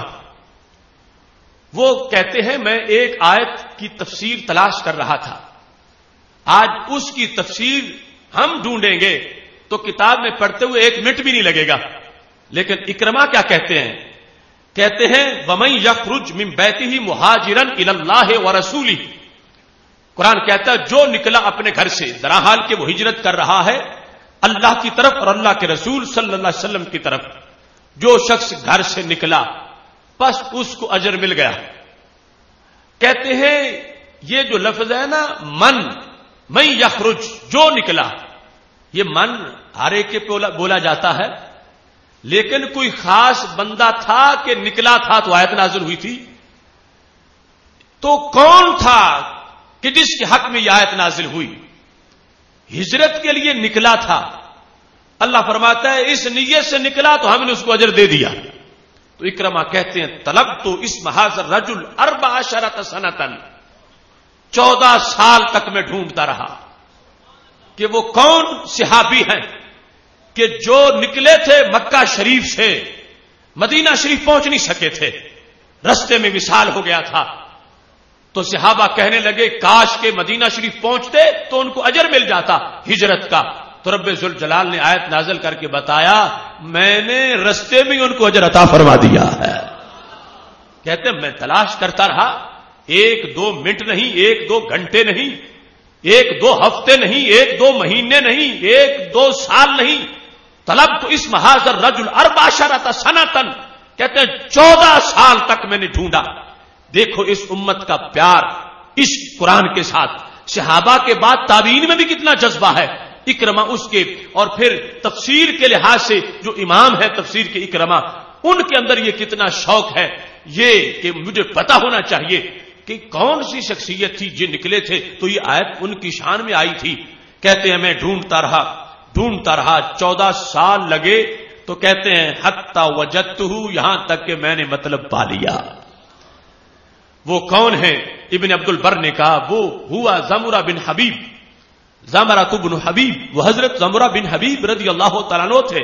وہ کہتے ہیں میں ایک آیت کی تفسیر تلاش کر رہا تھا، آج اس کی تفسیر ہم ڈھونڈیں گے تو کتاب میں پڑھتے ہوئے 1 منٹ بھی نہیں لگے گا۔ لیکن اکرمہ کیا کہتے ہیں؟ کہتے ہیں وَمَن يَخْرُجْ مِن بَيْتِهِ مُهَاجِرًا إِلَى اللَّهِ وَرَسُولِهِ، قرآن کہتا ہے جو نکلا اپنے گھر سے درحال کہ وہ ہجرت کر رہا ہے اللہ کی طرف اور اللہ کے رسول صلی اللہ علیہ وسلم کی طرف، جو شخص گھر سے نکلا بس اس کو اجر مل گیا۔ کہتے ہیں یہ جو لفظ ہے نا من یخرج، جو نکلا، یہ من ہر ایک کے بولا جاتا ہے، لیکن کوئی خاص بندہ تھا کہ نکلا تھا تو آیت نازل ہوئی تھی؟ تو کون تھا کہ جس کے حق میں یہ آیت نازل ہوئی؟ ہجرت کے لیے نکلا تھا، اللہ فرماتا ہے اس نیت سے نکلا تو ہم نے اس کو اجر دے دیا۔ تو اکرمہ کہتے ہیں طلب تو اسم ھذا الرجل 14 سنۃ، 14 سال تک میں ڈھونڈتا رہا کہ وہ کون صحابی ہیں کہ جو نکلے تھے مکہ شریف سے مدینہ شریف پہنچ نہیں سکے تھے، رستے میں وصال ہو گیا تھا۔ تو صحابہ کہنے لگے کاش کے مدینہ شریف پہنچتے تو ان کو اجر مل جاتا ہجرت کا۔ تو رب ذوالجلال نے آیت نازل کر کے بتایا میں نے رستے میں ان کو اجر عطا فرما دیا ہے۔ کہتے ہیں میں تلاش کرتا رہا، 1-2 منٹ نہیں، 1-2 گھنٹے نہیں، 1-2 ہفتے نہیں، 1-2 مہینے نہیں، 1-2 سال نہیں، طلب تو اسم ھذا الرجل 14 سنۃ، کہتے ہیں 14 سال تک میں نے ڈھونڈا۔ دیکھو اس امت کا پیار اس قرآن کے ساتھ، صحابہ کے بعد تابعین میں بھی کتنا جذبہ ہے۔ اکرمہ اس کے، اور پھر تفسیر کے لحاظ سے جو امام ہے تفسیر کے اکرمہ، ان کے اندر یہ کتنا شوق ہے، یہ کہ مجھے پتا ہونا چاہیے کہ کون سی شخصیت تھی جو نکلے تھے تو یہ آیت ان کی شان میں آئی تھی۔ کہتے ہیں میں ڈھونڈتا رہا 14 سال لگے، تو کہتے ہیں حتی وجدتہ، یہاں تک کہ میں نے مطلب پا لیا۔ وہ کون ہے؟ ابن عبد البر نے کہا وہ ہوا زمرہ بن حبیب، زمرہ بن حبیب، وہ حضرت زمرہ بن حبیب رضی اللہ تعالیٰ عنہ تھے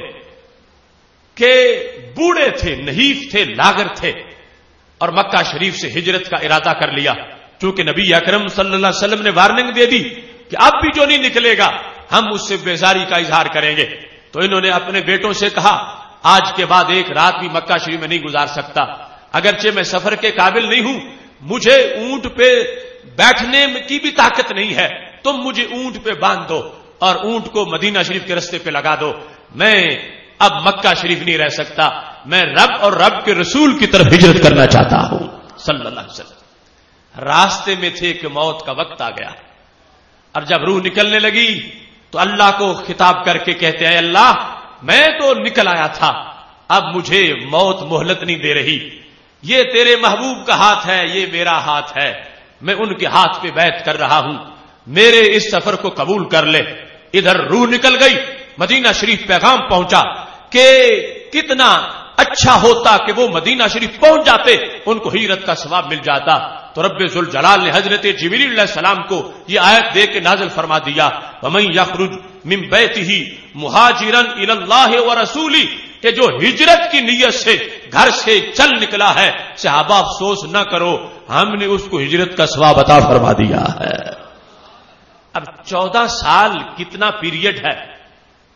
کہ بوڑھے تھے، نحیف تھے، لاغر تھے، اور مکہ شریف سے ہجرت کا ارادہ کر لیا۔ چونکہ نبی اکرم صلی اللہ علیہ وسلم نے وارننگ دے دی کہ اب بھی جو نہیں نکلے گا ہم اس سے بیزاری کا اظہار کریں گے، تو انہوں نے اپنے بیٹوں سے کہا آج کے بعد ایک رات بھی مکہ شریف میں نہیں گزار سکتا، اگرچہ میں سفر کے قابل نہیں ہوں، مجھے اونٹ پہ بیٹھنے کی بھی طاقت نہیں ہے، تم مجھے اونٹ پہ باندھ دو اور اونٹ کو مدینہ شریف کے رستے پہ لگا دو، میں اب مکہ شریف نہیں رہ سکتا، میں رب اور رب کے رسول کی طرف ہجرت کرنا چاہتا ہوں صلی اللہ علیہ وسلم۔ راستے میں تھے کہ موت کا وقت آ گیا، اور جب روح نکلنے لگی تو اللہ کو خطاب کر کے کہتے ہیں اللہ میں تو نکل آیا تھا، اب مجھے موت مہلت نہیں دے رہی، یہ تیرے محبوب کا ہاتھ ہے، یہ میرا ہاتھ ہے، میں ان کے ہاتھ پہ بیعت کر رہا ہوں، میرے اس سفر کو قبول کر لے۔ ادھر روح نکل گئی، مدینہ شریف پیغام پہنچا کہ کتنا اچھا ہوتا کہ وہ مدینہ شریف پہنچ جاتے، ان کو ہجرت کا ثواب مل جاتا۔ تو رب ذوالجلال نے حضرت جبریل علیہ السلام کو یہ آیت دے کے نازل فرما دیا وَمَن يَخْرُجْ مِن بَيْتِهِ مُهَاجِرًا إِلَى اللَّهِ وَرَسُولِهِ، کہ جو ہجرت کی نیت سے گھر سے چل نکلا ہے، صحابہ افسوس نہ کرو ہم نے اس کو ہجرت کا ثواب عطا فرما دیا ہے۔ اب 14 سال کتنا پیریڈ ہے،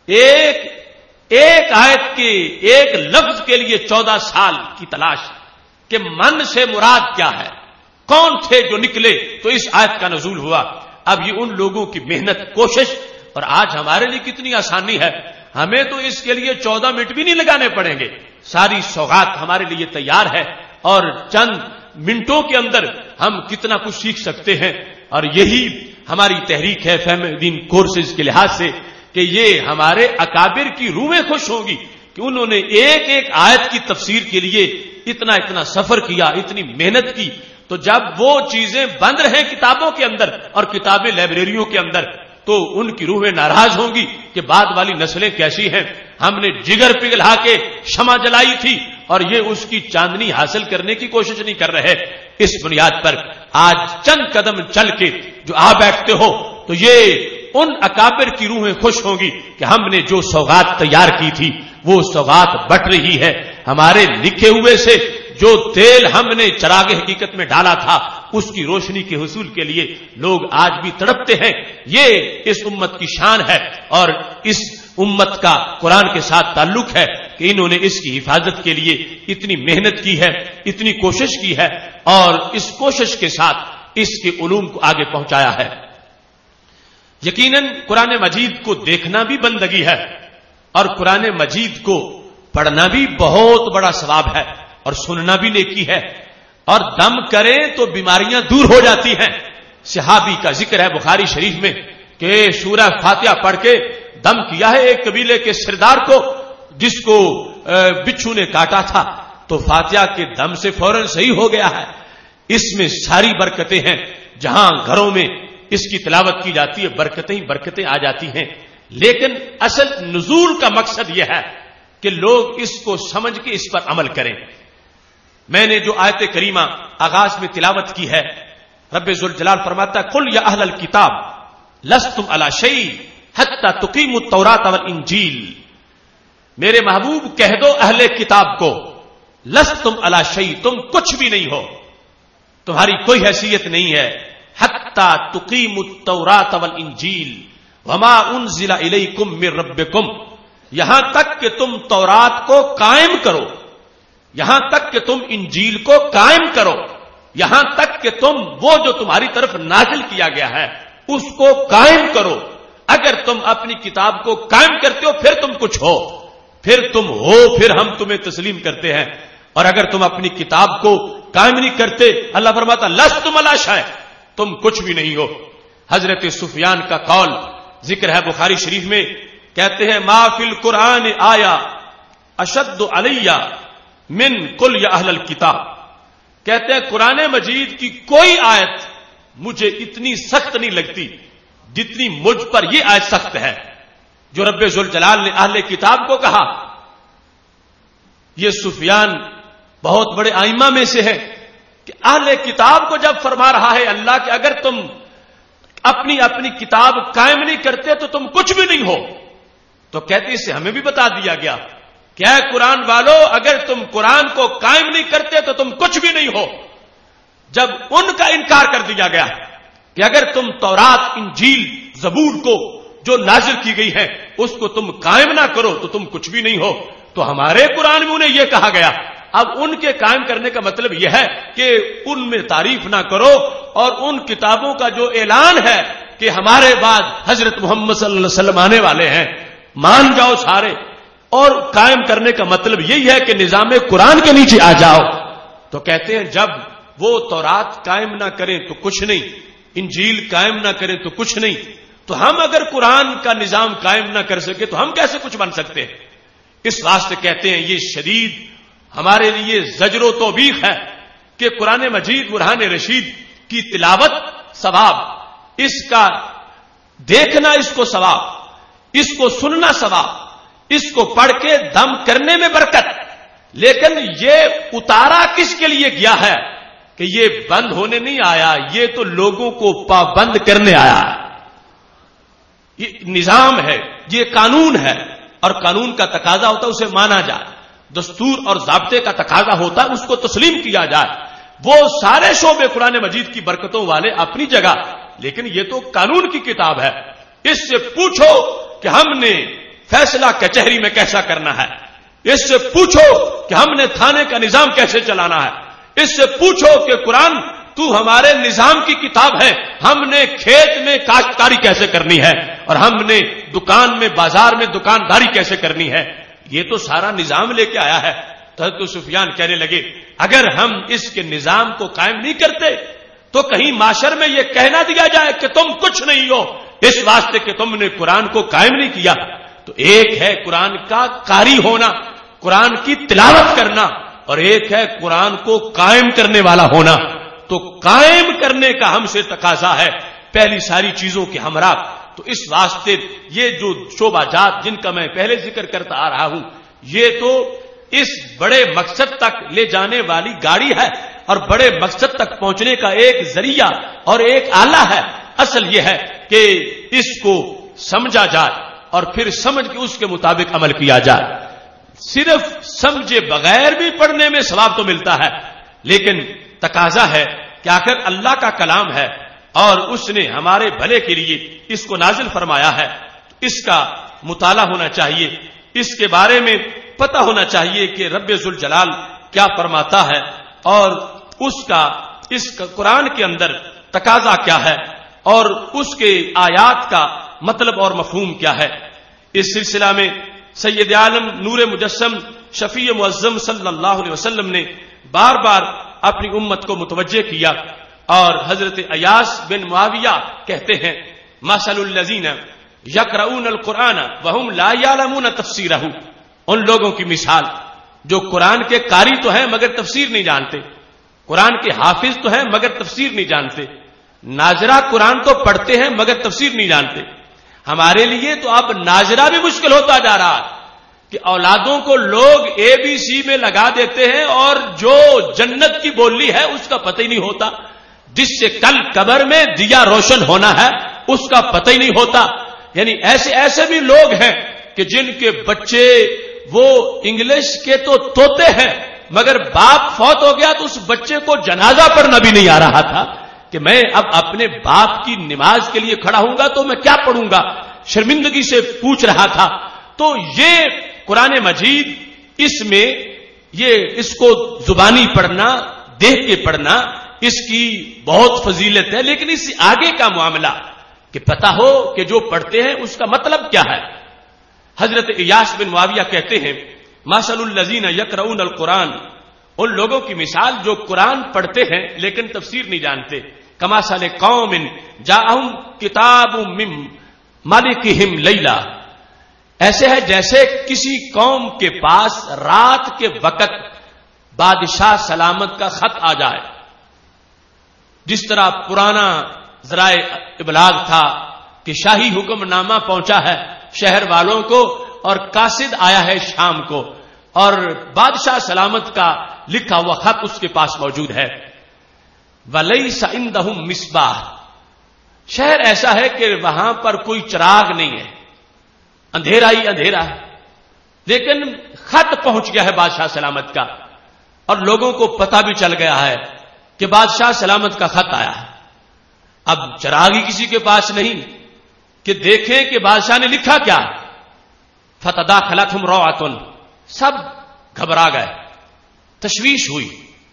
ایک آیت کے ایک لفظ کے لیے 14 سال کی تلاش کہ من سے مراد کیا ہے، کون تھے جو نکلے تو اس آیت کا نزول ہوا۔ اب یہ ان لوگوں کی محنت، کوشش، اور آج ہمارے لیے کتنی آسانی ہے، ہمیں تو اس کے لیے 14 منٹ بھی نہیں لگانے پڑیں گے، ساری سوغات ہمارے لیے تیار ہے اور چند منٹوں کے اندر ہم کتنا کچھ سیکھ سکتے ہیں۔ اور یہی ہماری تحریک ہے فہم دین کورسز کے لحاظ سے کہ یہ ہمارے اکابر کی روحیں خوش ہوں گی کہ انہوں نے ایک ایک آیت کی تفسیر کے لیے اتنا سفر کیا، اتنی محنت کی۔ تو جب وہ چیزیں بند رہیں کتابوں کے اندر اور کتابیں لائبریریوں کے اندر تو ان کی روحیں ناراض ہوں گی کہ بعد والی نسلیں کیسی ہیں، ہم نے جگر پگھلا کے شمع جلائی تھی اور یہ اس کی چاندنی حاصل کرنے کی کوشش نہیں کر رہے۔ اس بنیاد پر آج چند قدم چل کے جو آ بیٹھتے ہو تو یہ ان اکابر کی روحیں خوش ہوں گی کہ ہم نے جو سوغات تیار کی تھی وہ سوغات بٹ رہی ہے، ہمارے لکھے ہوئے سے جو تیل ہم نے چراغ حقیقت میں ڈالا تھا اس کی روشنی کے حصول کے لیے لوگ آج بھی تڑپتے ہیں۔ یہ اس امت کی شان ہے اور اس امت کا قرآن کے ساتھ تعلق ہے کہ انہوں نے اس کی حفاظت کے لیے اتنی محنت کی ہے، اتنی کوشش کی ہے اور اس کوشش کے ساتھ اس کے علوم کو آگے پہنچایا ہے۔ یقیناً قرآن مجید کو دیکھنا بھی بندگی ہے اور قرآن مجید کو پڑھنا بھی بہت بڑا ثواب ہے اور سننا بھی نیکی ہے، اور دم کریں تو بیماریاں دور ہو جاتی ہیں۔ صحابی کا ذکر ہے بخاری شریف میں کہ سورہ فاتحہ پڑھ کے دم کیا ہے ایک قبیلے کے سردار کو جس کو بچھو نے کاٹا تھا، تو فاتحہ کے دم سے فوراً صحیح ہو گیا ہے۔ اس میں ساری برکتیں ہیں، جہاں گھروں میں اس کی تلاوت کی جاتی ہے برکتیں ہی برکتیں آ جاتی ہیں، لیکن اصل نزول کا مقصد یہ ہے کہ لوگ اس کو سمجھ کے اس پر عمل کریں۔ میں نے جو آیت کریمہ آغاز میں تلاوت کی ہے، رب ذوالجلال فرماتا ہے قل یا اہل الکتاب لستم علی شیء حتی تقیموا التوراۃ والانجیل، میرے محبوب کہہ دو اہل کتاب کو لستم علی شیء، تم کچھ بھی نہیں ہو، تمہاری کوئی حیثیت نہیں ہے، حتی تقیموا التوراۃ والانجیل وما انزل الیکم من ربکم، یہاں تک کہ تم تورات کو قائم کرو، یہاں تک کہ تم انجیل کو قائم کرو، یہاں تک کہ تم وہ جو تمہاری طرف نازل کیا گیا ہے اس کو قائم کرو۔ اگر تم اپنی کتاب کو قائم کرتے ہو پھر تم کچھ ہو، پھر تم ہو، پھر ہم تمہیں تسلیم کرتے ہیں، اور اگر تم اپنی کتاب کو قائم نہیں کرتے اللہ فرماتا لستم علی شیء، تم کچھ بھی نہیں ہو۔ حضرت سفیان کا قول ذکر ہے بخاری شریف میں، کہتے ہیں ما فی القرآن آیا اشد علی من قل یا اہل الکتاب، کہتے ہیں قرآن مجید کی کوئی آیت مجھے اتنی سخت نہیں لگتی جتنی مجھ پر یہ آیت سخت ہے جو رب ذوالجلال نے اہل کتاب کو کہا۔ یہ سفیان بہت بڑے ائمہ میں سے ہے کہ اہل کتاب کو جب فرما رہا ہے اللہ کہ اگر تم اپنی کتاب قائم نہیں کرتے تو تم کچھ بھی نہیں ہو، تو کہتے اسے ہمیں بھی بتا دیا گیا کہ اے قرآن والو اگر تم قرآن کو قائم نہیں کرتے تو تم کچھ بھی نہیں ہو۔ جب ان کا انکار کر دیا گیا کہ اگر تم تورات انجیل زبور کو جو نازل کی گئی ہے اس کو تم قائم نہ کرو تو تم کچھ بھی نہیں ہو، تو ہمارے قرآن میں انہیں یہ کہا گیا۔ اب ان کے قائم کرنے کا مطلب یہ ہے کہ ان میں تعریف نہ کرو، اور ان کتابوں کا جو اعلان ہے کہ ہمارے بعد حضرت محمد صلی اللہ علیہ وسلم آنے والے ہیں مان جاؤ سارے، اور قائم کرنے کا مطلب یہی ہے کہ نظام قرآن کے نیچے آ جاؤ۔ تو کہتے ہیں جب وہ تورات قائم نہ کریں تو کچھ نہیں، انجیل قائم نہ کریں تو کچھ نہیں، تو ہم اگر قرآن کا نظام قائم نہ کر سکے تو ہم کیسے کچھ بن سکتے ہیں؟ اس واسطے کہتے ہیں یہ شدید ہمارے لیے زجر و توبیخ ہے کہ قرآن مجید برہان رشید کی تلاوت ثواب، اس کا دیکھنا اس کو ثواب، اس کو سننا ثواب، اس کو پڑھ کے دم کرنے میں برکت، لیکن یہ اتارا کس کے لیے گیا ہے کہ یہ بند ہونے نہیں آیا، یہ تو لوگوں کو پابند کرنے آیا۔ یہ نظام ہے، یہ قانون ہے، اور قانون کا تقاضا ہوتا ہے اسے مانا جائے، دستور اور ضابطے کا تقاضا ہوتا ہے اس کو تسلیم کیا جائے۔ وہ سارے شعبے قرآن مجید کی برکتوں والے اپنی جگہ، لیکن یہ تو قانون کی کتاب ہے۔ اس سے پوچھو کہ ہم نے فیصلہ کچہری میں کیسا کرنا ہے، اس سے پوچھو کہ ہم نے تھانے کا نظام کیسے چلانا ہے، اس سے پوچھو کہ قرآن تو ہمارے نظام کی کتاب ہے، ہم نے کھیت میں کاشتکاری کیسے کرنی ہے اور ہم نے دکان میں بازار میں دکانداری کیسے کرنی ہے، یہ تو سارا نظام لے کے آیا ہے۔ تو حضرت سفیان کہنے لگے اگر ہم اس کے نظام کو قائم نہیں کرتے تو کہیں معاشر میں یہ کہنا دیا جائے کہ تم کچھ نہیں ہو اس واسطے کہ تم نے قرآن کو قائم نہیں کیا۔ تو ایک ہے قرآن کا قاری ہونا، قرآن کی تلاوت کرنا، اور ایک ہے قرآن کو قائم کرنے والا ہونا۔ تو قائم کرنے کا ہم سے تقاضا ہے پہلی ساری چیزوں کے ہمراہ۔ تو اس واسطے یہ جو شعبہ جات جن کا میں پہلے ذکر کرتا آ رہا ہوں، یہ تو اس بڑے مقصد تک لے جانے والی گاڑی ہے اور بڑے مقصد تک پہنچنے کا ایک ذریعہ اور ایک آلہ ہے۔ اصل یہ ہے کہ اس کو سمجھا جائے اور پھر سمجھ کے اس کے مطابق عمل کیا جائے۔ صرف سمجھے بغیر بھی پڑھنے میں ثواب تو ملتا ہے، لیکن تقاضا ہے کہ آخر اللہ کا کلام ہے اور اس نے ہمارے بھلے کے لیے اس کو نازل فرمایا ہے، اس کا مطالعہ ہونا چاہیے، اس کے بارے میں پتہ ہونا چاہیے کہ رب ذوالجلال کیا فرماتا ہے اور اس قرآن کے اندر تقاضا کیا ہے اور اس کے آیات کا مطلب اور مفہوم کیا ہے۔ اس سلسلہ میں سید عالم نور مجسم شفیع معظم صلی اللہ علیہ وسلم نے بار بار اپنی امت کو متوجہ کیا، اور حضرت ایاس بن معاویہ کہتے ہیں مثل الذین یقرؤون القرآن وہم لا یعلمون تفسیرہ، ان لوگوں کی مثال جو قرآن کے قاری تو ہیں مگر تفسیر نہیں جانتے، قرآن کے حافظ تو ہیں مگر تفسیر نہیں جانتے، ناظرہ قرآن تو پڑھتے ہیں مگر تفسیر نہیں جانتے۔ ہمارے لیے تو اب ناظرہ بھی مشکل ہوتا جا رہا ہے کہ اولادوں کو لوگ اے بی سی میں لگا دیتے ہیں اور جو جنت کی بولی ہے اس کا پتہ ہی نہیں ہوتا، جس سے کل قبر میں دیا روشن ہونا ہے اس کا پتہ ہی نہیں ہوتا۔ یعنی ایسے بھی لوگ ہیں کہ جن کے بچے وہ انگلش کے تو طوطے ہیں مگر باپ فوت ہو گیا تو اس بچے کو جنازہ پڑھنا بھی نہیں آ رہا تھا کہ میں اب اپنے باپ کی نماز کے لیے کھڑا ہوں گا تو میں کیا پڑھوں گا، شرمندگی سے پوچھ رہا تھا۔ تو یہ قرآن مجید اس کو زبانی پڑھنا، دیکھ کے پڑھنا، اس کی بہت فضیلت ہے، لیکن اس سے آگے کا معاملہ کہ پتہ ہو کہ جو پڑھتے ہیں اس کا مطلب کیا ہے۔ حضرت ایاس بن معاویہ کہتے ہیں مثل الذین یقرؤون القرآن، ان لوگوں کی مثال جو قرآن پڑھتے ہیں لیکن تفسیر نہیں جانتے، کمثل قوم جاءہم کتاب من ملکہم لیلا، ایسے ہے جیسے کسی قوم کے پاس رات کے وقت بادشاہ سلامت کا خط آ جائے۔ جس طرح پرانا ذرائع ابلاغ تھا کہ شاہی حکم نامہ پہنچا ہے شہر والوں کو اور قاصد آیا ہے شام کو، اور بادشاہ سلامت کا لکھا ہوا خط اس کے پاس موجود ہے۔ وَلَيْسَ عِندَهُمْ مِصْبَاحٌ، شہر ایسا ہے کہ وہاں پر کوئی چراغ نہیں ہے، اندھیرا ہی اندھیرا ہے، لیکن خط پہنچ گیا ہے بادشاہ سلامت کا اور لوگوں کو پتہ بھی چل گیا ہے کہ بادشاہ سلامت کا خط آیا ہے۔ اب چراغ ہی کسی کے پاس نہیں کہ دیکھیں کہ بادشاہ نے لکھا کیا۔ فَتَدَاخَلَتْهُمْ رَوْعَةٌ، سب گھبرا گئے، تشویش ہوئی،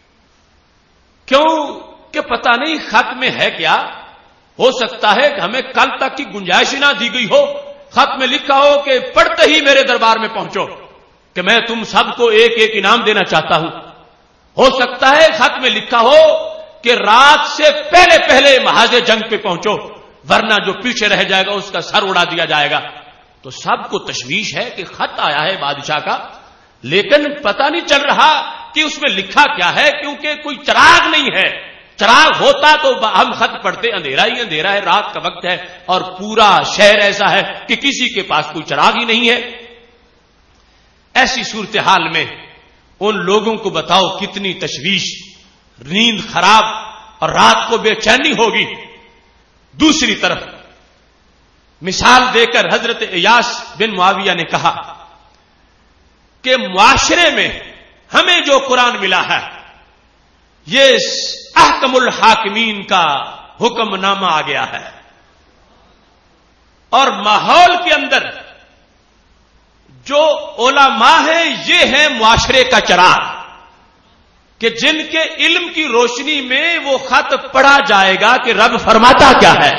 کیوں کہ پتہ نہیں خط میں ہے کیا، ہو سکتا ہے کہ ہمیں کل تک کی گنجائش نہ دی گئی ہو، خط میں لکھا ہو کہ پڑھتے ہی میرے دربار میں پہنچو کہ میں تم سب کو ایک ایک انعام دینا چاہتا ہوں۔ ہو سکتا ہے خط میں لکھا ہو کہ رات سے پہلے محاذ جنگ پہ پہنچو ورنہ جو پیچھے رہ جائے گا اس کا سر اڑا دیا جائے گا۔ تو سب کو تشویش ہے کہ خط آیا ہے بادشاہ کا، لیکن پتہ نہیں چل رہا کہ اس میں لکھا کیا ہے، کیونکہ کوئی چراغ نہیں ہے۔ چراغ ہوتا تو ہم خط پڑھتے، اندھیرا ہی اندھیرا ہے، رات کا وقت ہے اور پورا شہر ایسا ہے کہ کسی کے پاس کوئی چراغ ہی نہیں ہے۔ ایسی صورتحال میں ان لوگوں کو بتاؤ کتنی تشویش، نیند خراب اور رات کو بے چینی ہوگی۔ دوسری طرف مثال دے کر حضرت ایاس بن معاویہ نے کہا کہ معاشرے میں ہمیں جو قرآن ملا ہے یہ احکم الحاکمین کا حکم نامہ آ گیا ہے، اور ماحول کے اندر جو علماء ہیں یہ ہیں معاشرے کا چراغ کہ جن کے علم کی روشنی میں وہ خط پڑھا جائے گا کہ رب فرماتا کیا ہے.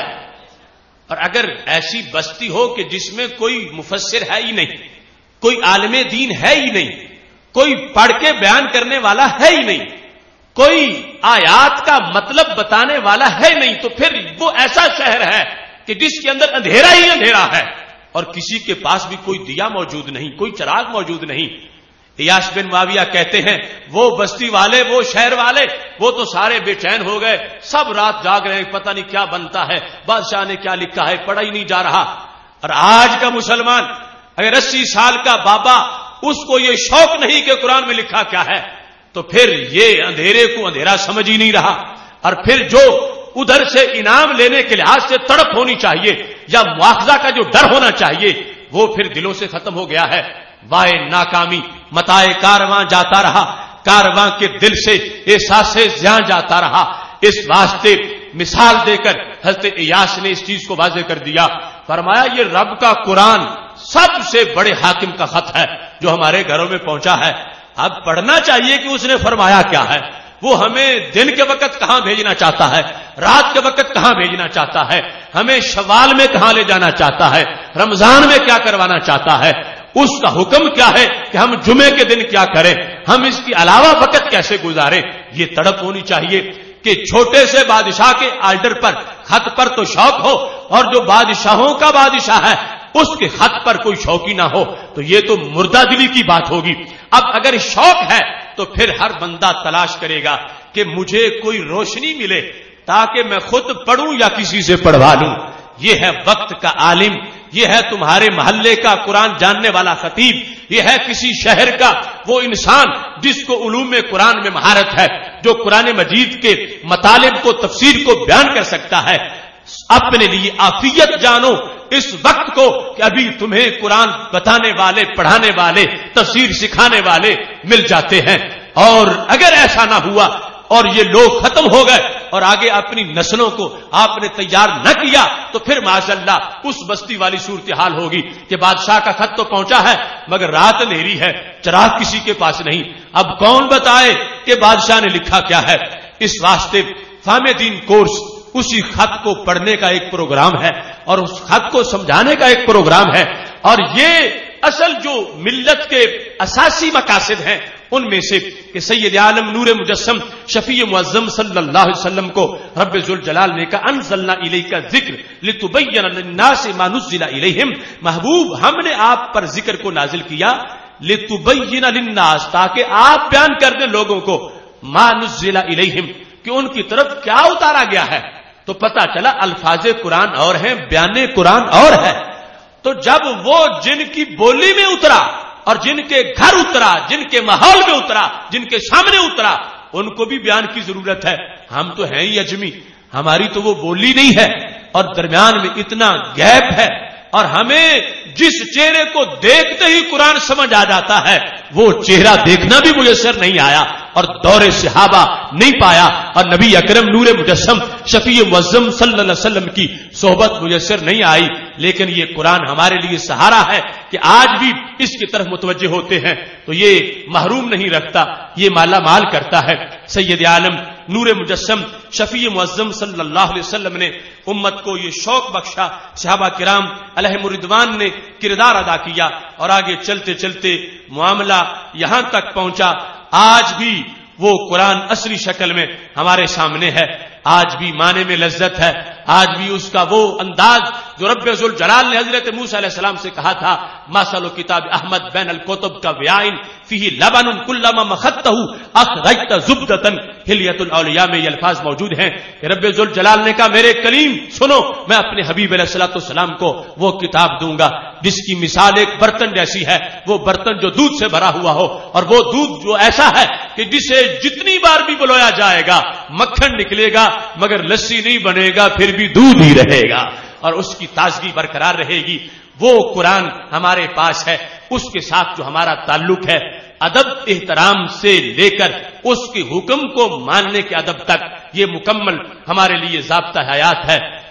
اور اگر ایسی بستی ہو کہ جس میں کوئی مفسر ہے ہی نہیں, کوئی عالم دین ہے ہی نہیں, کوئی پڑھ کے بیان کرنے والا ہے ہی نہیں, کوئی آیات کا مطلب بتانے والا ہے نہیں, تو پھر وہ ایسا شہر ہے کہ جس کے اندر اندھیرا ہی اندھیرا ہے اور کسی کے پاس بھی کوئی دیا موجود نہیں, کوئی چراغ موجود نہیں. ایاس بن معاویہ کہتے ہیں وہ بستی والے, وہ شہر والے, وہ تو سارے بے چین ہو گئے, سب رات جاگ رہے ہیں, پتہ نہیں کیا بنتا ہے, بادشاہ نے کیا لکھا ہے, پڑھا ہی نہیں جا رہا. اور آج کا مسلمان اگر 80 سال کا بابا اس کو یہ شوق نہیں کہ قرآن میں لکھا کیا ہے, تو پھر یہ اندھیرے کو اندھیرا سمجھ ہی نہیں رہا. اور پھر جو ادھر سے انعام لینے کے لحاظ سے تڑپ ہونی چاہیے یا مواخذہ کا جو ڈر ہونا چاہیے وہ پھر دلوں سے ختم ہو گیا ہے. وائے ناکامی متائے کارواں جاتا رہا, کارواں کے دل سے احساس زیاں جاتا رہا. اس واسطے مثال دے کر حضرت ایاس نے اس چیز کو واضح کر دیا. فرمایا یہ رب کا قرآن سب سے بڑے حاکم کا خط ہے جو ہمارے گھروں میں پہنچا ہے. اب پڑھنا چاہیے کہ اس نے فرمایا کیا ہے. وہ ہمیں دن کے وقت کہاں بھیجنا چاہتا ہے, رات کے وقت کہاں بھیجنا چاہتا ہے, ہمیں شوال میں کہاں لے جانا چاہتا ہے, رمضان میں کیا کروانا چاہتا ہے, اس کا حکم کیا ہے کہ ہم جمعے کے دن کیا کریں, ہم اس کے علاوہ وقت کیسے گزاریں. یہ تڑپ ہونی چاہیے کہ چھوٹے سے بادشاہ کے آرڈر پر خط پر تو شوق ہو, اور جو بادشاہوں کا بادشاہ ہے اس کے خط پر کوئی شوقی نہ ہو, تو یہ تو مردہ دلی کی بات ہوگی. اب اگر شوق ہے تو پھر ہر بندہ تلاش کرے گا کہ مجھے کوئی روشنی ملے تاکہ میں خود پڑھوں یا کسی سے پڑھوا لوں. یہ ہے وقت کا عالم, یہ ہے تمہارے محلے کا قرآن جاننے والا خطیب, یہ ہے کسی شہر کا وہ انسان جس کو علوم قرآن میں مہارت ہے, جو قرآن مجید کے مطالب کو, تفسیر کو بیان کر سکتا ہے. اپنے لیے عافیت جانو اس وقت کو کہ ابھی تمہیں قرآن بتانے والے, پڑھانے والے, تفسیر سکھانے والے مل جاتے ہیں. اور اگر ایسا نہ ہوا اور یہ لوگ ختم ہو گئے اور آگے اپنی نسلوں کو آپ نے تیار نہ کیا, تو پھر معاذ اللہ اس بستی والی صورتحال ہوگی کہ بادشاہ کا خط تو پہنچا ہے مگر رات اندھیری ہے, چراغ کسی کے پاس نہیں. اب کون بتائے کہ بادشاہ نے لکھا کیا ہے. اس واسطے فہم دین کورس اسی خط کو پڑھنے کا ایک پروگرام ہے اور اس خط کو سمجھانے کا ایک پروگرام ہے. اور یہ اصل جو ملت کے اساسی مقاصد ہیں ان میں سے کہ سید عالم نور مجسم شفیع معظم صلی اللہ علیہ وسلم کو رب ذوالجلال نے کہا انزلنا الیک ذکر لتبین للناس ما نزل الیہم, محبوب ہم نے آپ پر ذکر کو نازل کیا لتبین للناس, تاکہ آپ بیان کر دیں لوگوں کو ما نزل الیہم, کہ ان کی طرف کیا اتارا گیا ہے. تو پتہ چلا الفاظ قرآن اور ہیں, بیان قرآن اور ہے. تو جب وہ جن کی بولی میں اترا اور جن کے گھر اترا, جن کے ماحول میں اترا, جن کے سامنے اترا, ان کو بھی بیان کی ضرورت ہے. ہم تو ہیں ہی اجمی, ہماری تو وہ بولی نہیں ہے اور درمیان میں اتنا گیپ ہے, اور ہمیں جس چہرے کو دیکھتے ہی قرآن سمجھ آ جاتا ہے وہ چہرہ دیکھنا بھی میسر نہیں آیا اور دور صحابہ نہیں پایا, اور نبی اکرم نور مجسم شفیع معظم صلی اللہ علیہ وسلم کی صحبت میسر نہیں آئی. لیکن یہ قرآن ہمارے لیے سہارا ہے کہ آج بھی اس کی طرف متوجہ ہوتے ہیں تو یہ محروم نہیں رکھتا, یہ مالا مال کرتا ہے. سید عالم نور مجسم شفیع معظم صلی اللہ علیہ وسلم نے امت کو یہ شوق بخشا, صحابہ کرام علیہم الرضوان نے کردار ادا کیا, اور آگے چلتے چلتے معاملہ یہاں تک پہنچا. آج بھی وہ قرآن اصلی شکل میں ہمارے سامنے ہے, آج بھی معنی میں لذت ہے, آج بھی اس کا وہ انداز جو رب ذوالجلال نے حضرت موسیٰ علیہ السلام سے کہا تھا مثل کتاب احمد بین الکتب کا وعین فیہ لبن کلما مخطہ اخرجت زبدۃ حلیۃ الاولیاء میں یہ الفاظ موجود ہیں کہ رب ذوالجلال نے کہا میرے کلیم سنو, میں اپنے حبیب علیہ الصلوۃ والسلام کو وہ کتاب دوں گا جس کی مثال ایک برتن جیسی ہے, وہ برتن جو دودھ سے بھرا ہوا ہو, اور وہ دودھ جو ایسا ہے کہ جسے جتنی بار بھی بلویا جائے گا مکھن نکلے گا مگر لسی نہیں بنے گا, پھر بھی دودھ ہی رہے گا اور اس کی تازگی برقرار رہے گی. وہ قرآن ہمارے پاس ہے, اس کے ساتھ جو ہمارا تعلق ہے ادب احترام سے لے کر اس کے حکم کو ماننے کے ادب تک, یہ مکمل ہمارے لیے ضابطہ حیات ہے.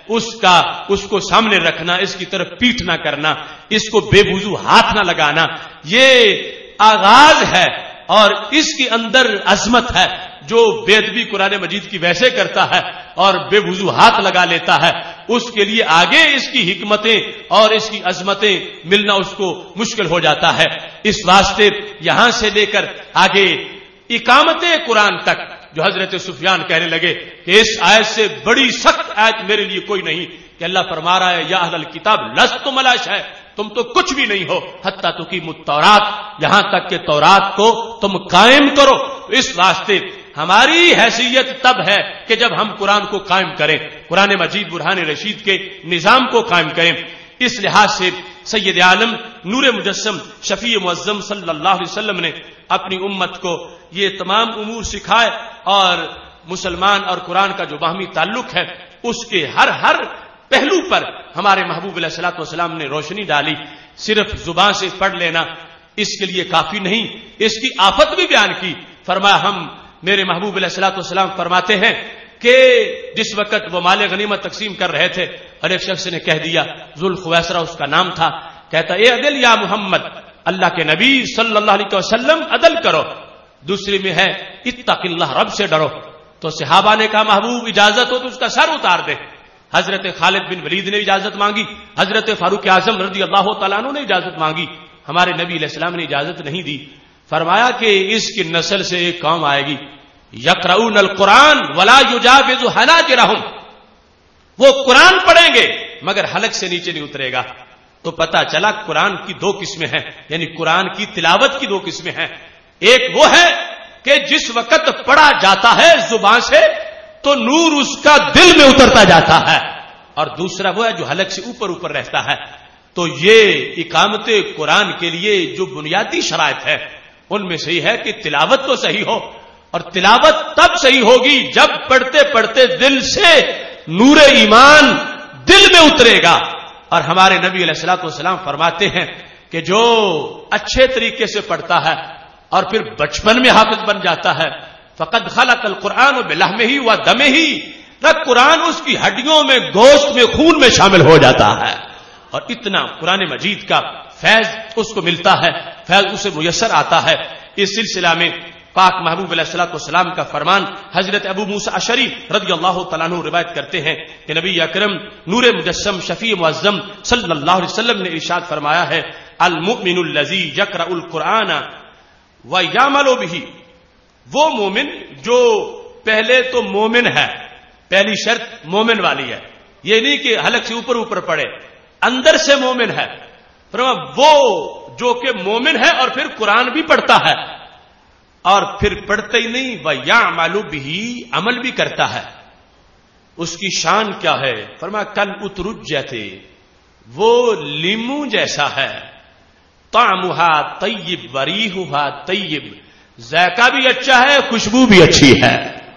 اس کو سامنے رکھنا، اس کی طرف پیٹھ نہ کرنا، اس کو بے وضو ہاتھ نہ لگانا، یہ آغاز ہے اور اس کے اندر عظمت ہے۔ جو بے ادبی قرآن مجید کی ویسے کرتا ہے اور بے وضو ہاتھ لگا لیتا ہے، اس کے لیے آگے اس کی حکمتیں اور اس کی عظمتیں ملنا اس کو مشکل ہو جاتا ہے۔ اس واسطے یہاں سے لے کر آگے اقامت قرآن تک جو حضرت سفیان کہنے لگے کہ اس آیت سے بڑی سخت آیت میرے لیے کوئی نہیں کہ اللہ فرما رہا ہے یا اہل الکتاب لستم علی شیء، تم تو کچھ بھی نہیں ہو حتی تقیموا التوراۃ، یہاں تک کہ تورات کو تم قائم کرو۔ اس واسطے ہماری حیثیت تب ہے کہ جب ہم قرآن کو قائم کریں، قرآن مجید برہان رشید کے نظام کو قائم کریں۔ اس لحاظ سے سید عالم نور مجسم شفیع معظم صلی اللہ علیہ وسلم نے اپنی امت کو یہ تمام امور سکھائے اور مسلمان اور قرآن کا جو باہمی تعلق ہے اس کے ہر پہلو پر ہمارے محبوب علیہ الصلوۃ والسلام نے روشنی ڈالی۔ صرف زبان سے پڑھ لینا اس کے لیے کافی نہیں، اس کی آفت بھی بیان کی۔ فرمایا ہم میرے محبوب علیہ الصلوۃ والسلام فرماتے ہیں کہ جس وقت وہ مال غنیمت تقسیم کر رہے تھے اور ایک شخص نے کہہ دیا، ذوالخویسرہ اس کا نام تھا، کہتا اے عدل یا محمد، اللہ کے نبی صلی اللہ علیہ وسلم عدل کرو۔ دوسری میں ہے اتق اللہ، رب سے ڈرو۔ تو صحابہ نے کہا محبوب اجازت ہو تو اس کا سر اتار دے۔ حضرت خالد بن ولید نے اجازت مانگی، حضرت فاروق اعظم رضی اللہ تعالیٰ عنہ نے اجازت مانگی، ہمارے نبی علیہ السلام نے اجازت نہیں دی۔ فرمایا کہ اس کی نسل سے ایک قوم آئے گی، یقرؤون القرآن ولا یجاوز حناجرہم، وہ قرآن پڑھیں گے مگر حلق سے نیچے نہیں اترے گا۔ تو پتہ چلا قرآن کی دو قسمیں ہیں، یعنی قرآن کی تلاوت کی دو قسمیں ہیں۔ ایک وہ ہے کہ جس وقت پڑھا جاتا ہے زبان سے تو نور اس کا دل میں اترتا جاتا ہے، اور دوسرا وہ ہے جو حلق سے اوپر اوپر رہتا ہے۔ تو یہ اقامت قرآن کے لیے جو بنیادی شرائط ہے ان میں سے یہ ہے کہ تلاوت تو صحیح ہو، اور تلاوت تب صحیح ہوگی جب پڑھتے پڑھتے دل سے نور ایمان دل میں اترے گا۔ اور ہمارے نبی علیہ الصلوۃ والسلام فرماتے ہیں کہ جو اچھے طریقے سے پڑھتا ہے اور پھر بچپن میں حافظ بن جاتا ہے، فقد خلق القرآن بلحمہ و دمہ، قرآن اس کی ہڈیوں میں، گوشت میں، خون میں شامل ہو جاتا ہے، اور اتنا قرآن مجید کا فیض اس کو ملتا ہے، فیض اسے میسر آتا ہے۔ اس سلسلہ میں پاک محبوب علیہ الصلوۃ والسلام کا فرمان حضرت ابو موسیٰ اشعری رضی اللہ تعالیٰ عنہ روایت کرتے ہیں کہ نبی اکرم نور مجسم شفیع معظم صلی اللہ علیہ وسلم نے ارشاد فرمایا ہے، المؤمن الذی یقرأ القرآن ویعمل بہ، وہ مومن جو پہلے تو مومن ہے، پہلی شرط مومن والی ہے، یہ نہیں کہ حلق سے اوپر اوپر پڑھے، اندر سے مومن ہے۔ وہ جو کہ مومن ہے اور پھر قرآن بھی پڑھتا ہے، اور پھر پڑھتے ہی نہیں وَيَعْمَلُ بِهِ، عمل بھی کرتا ہے۔ اس کی شان کیا ہے؟ فرمایا کَالْأُتْرُجَّةِ، وہ لیمو جیسا ہے، طعمها طیب وریحها طیب، ذائقہ بھی اچھا ہے، خوشبو بھی اچھی ہے۔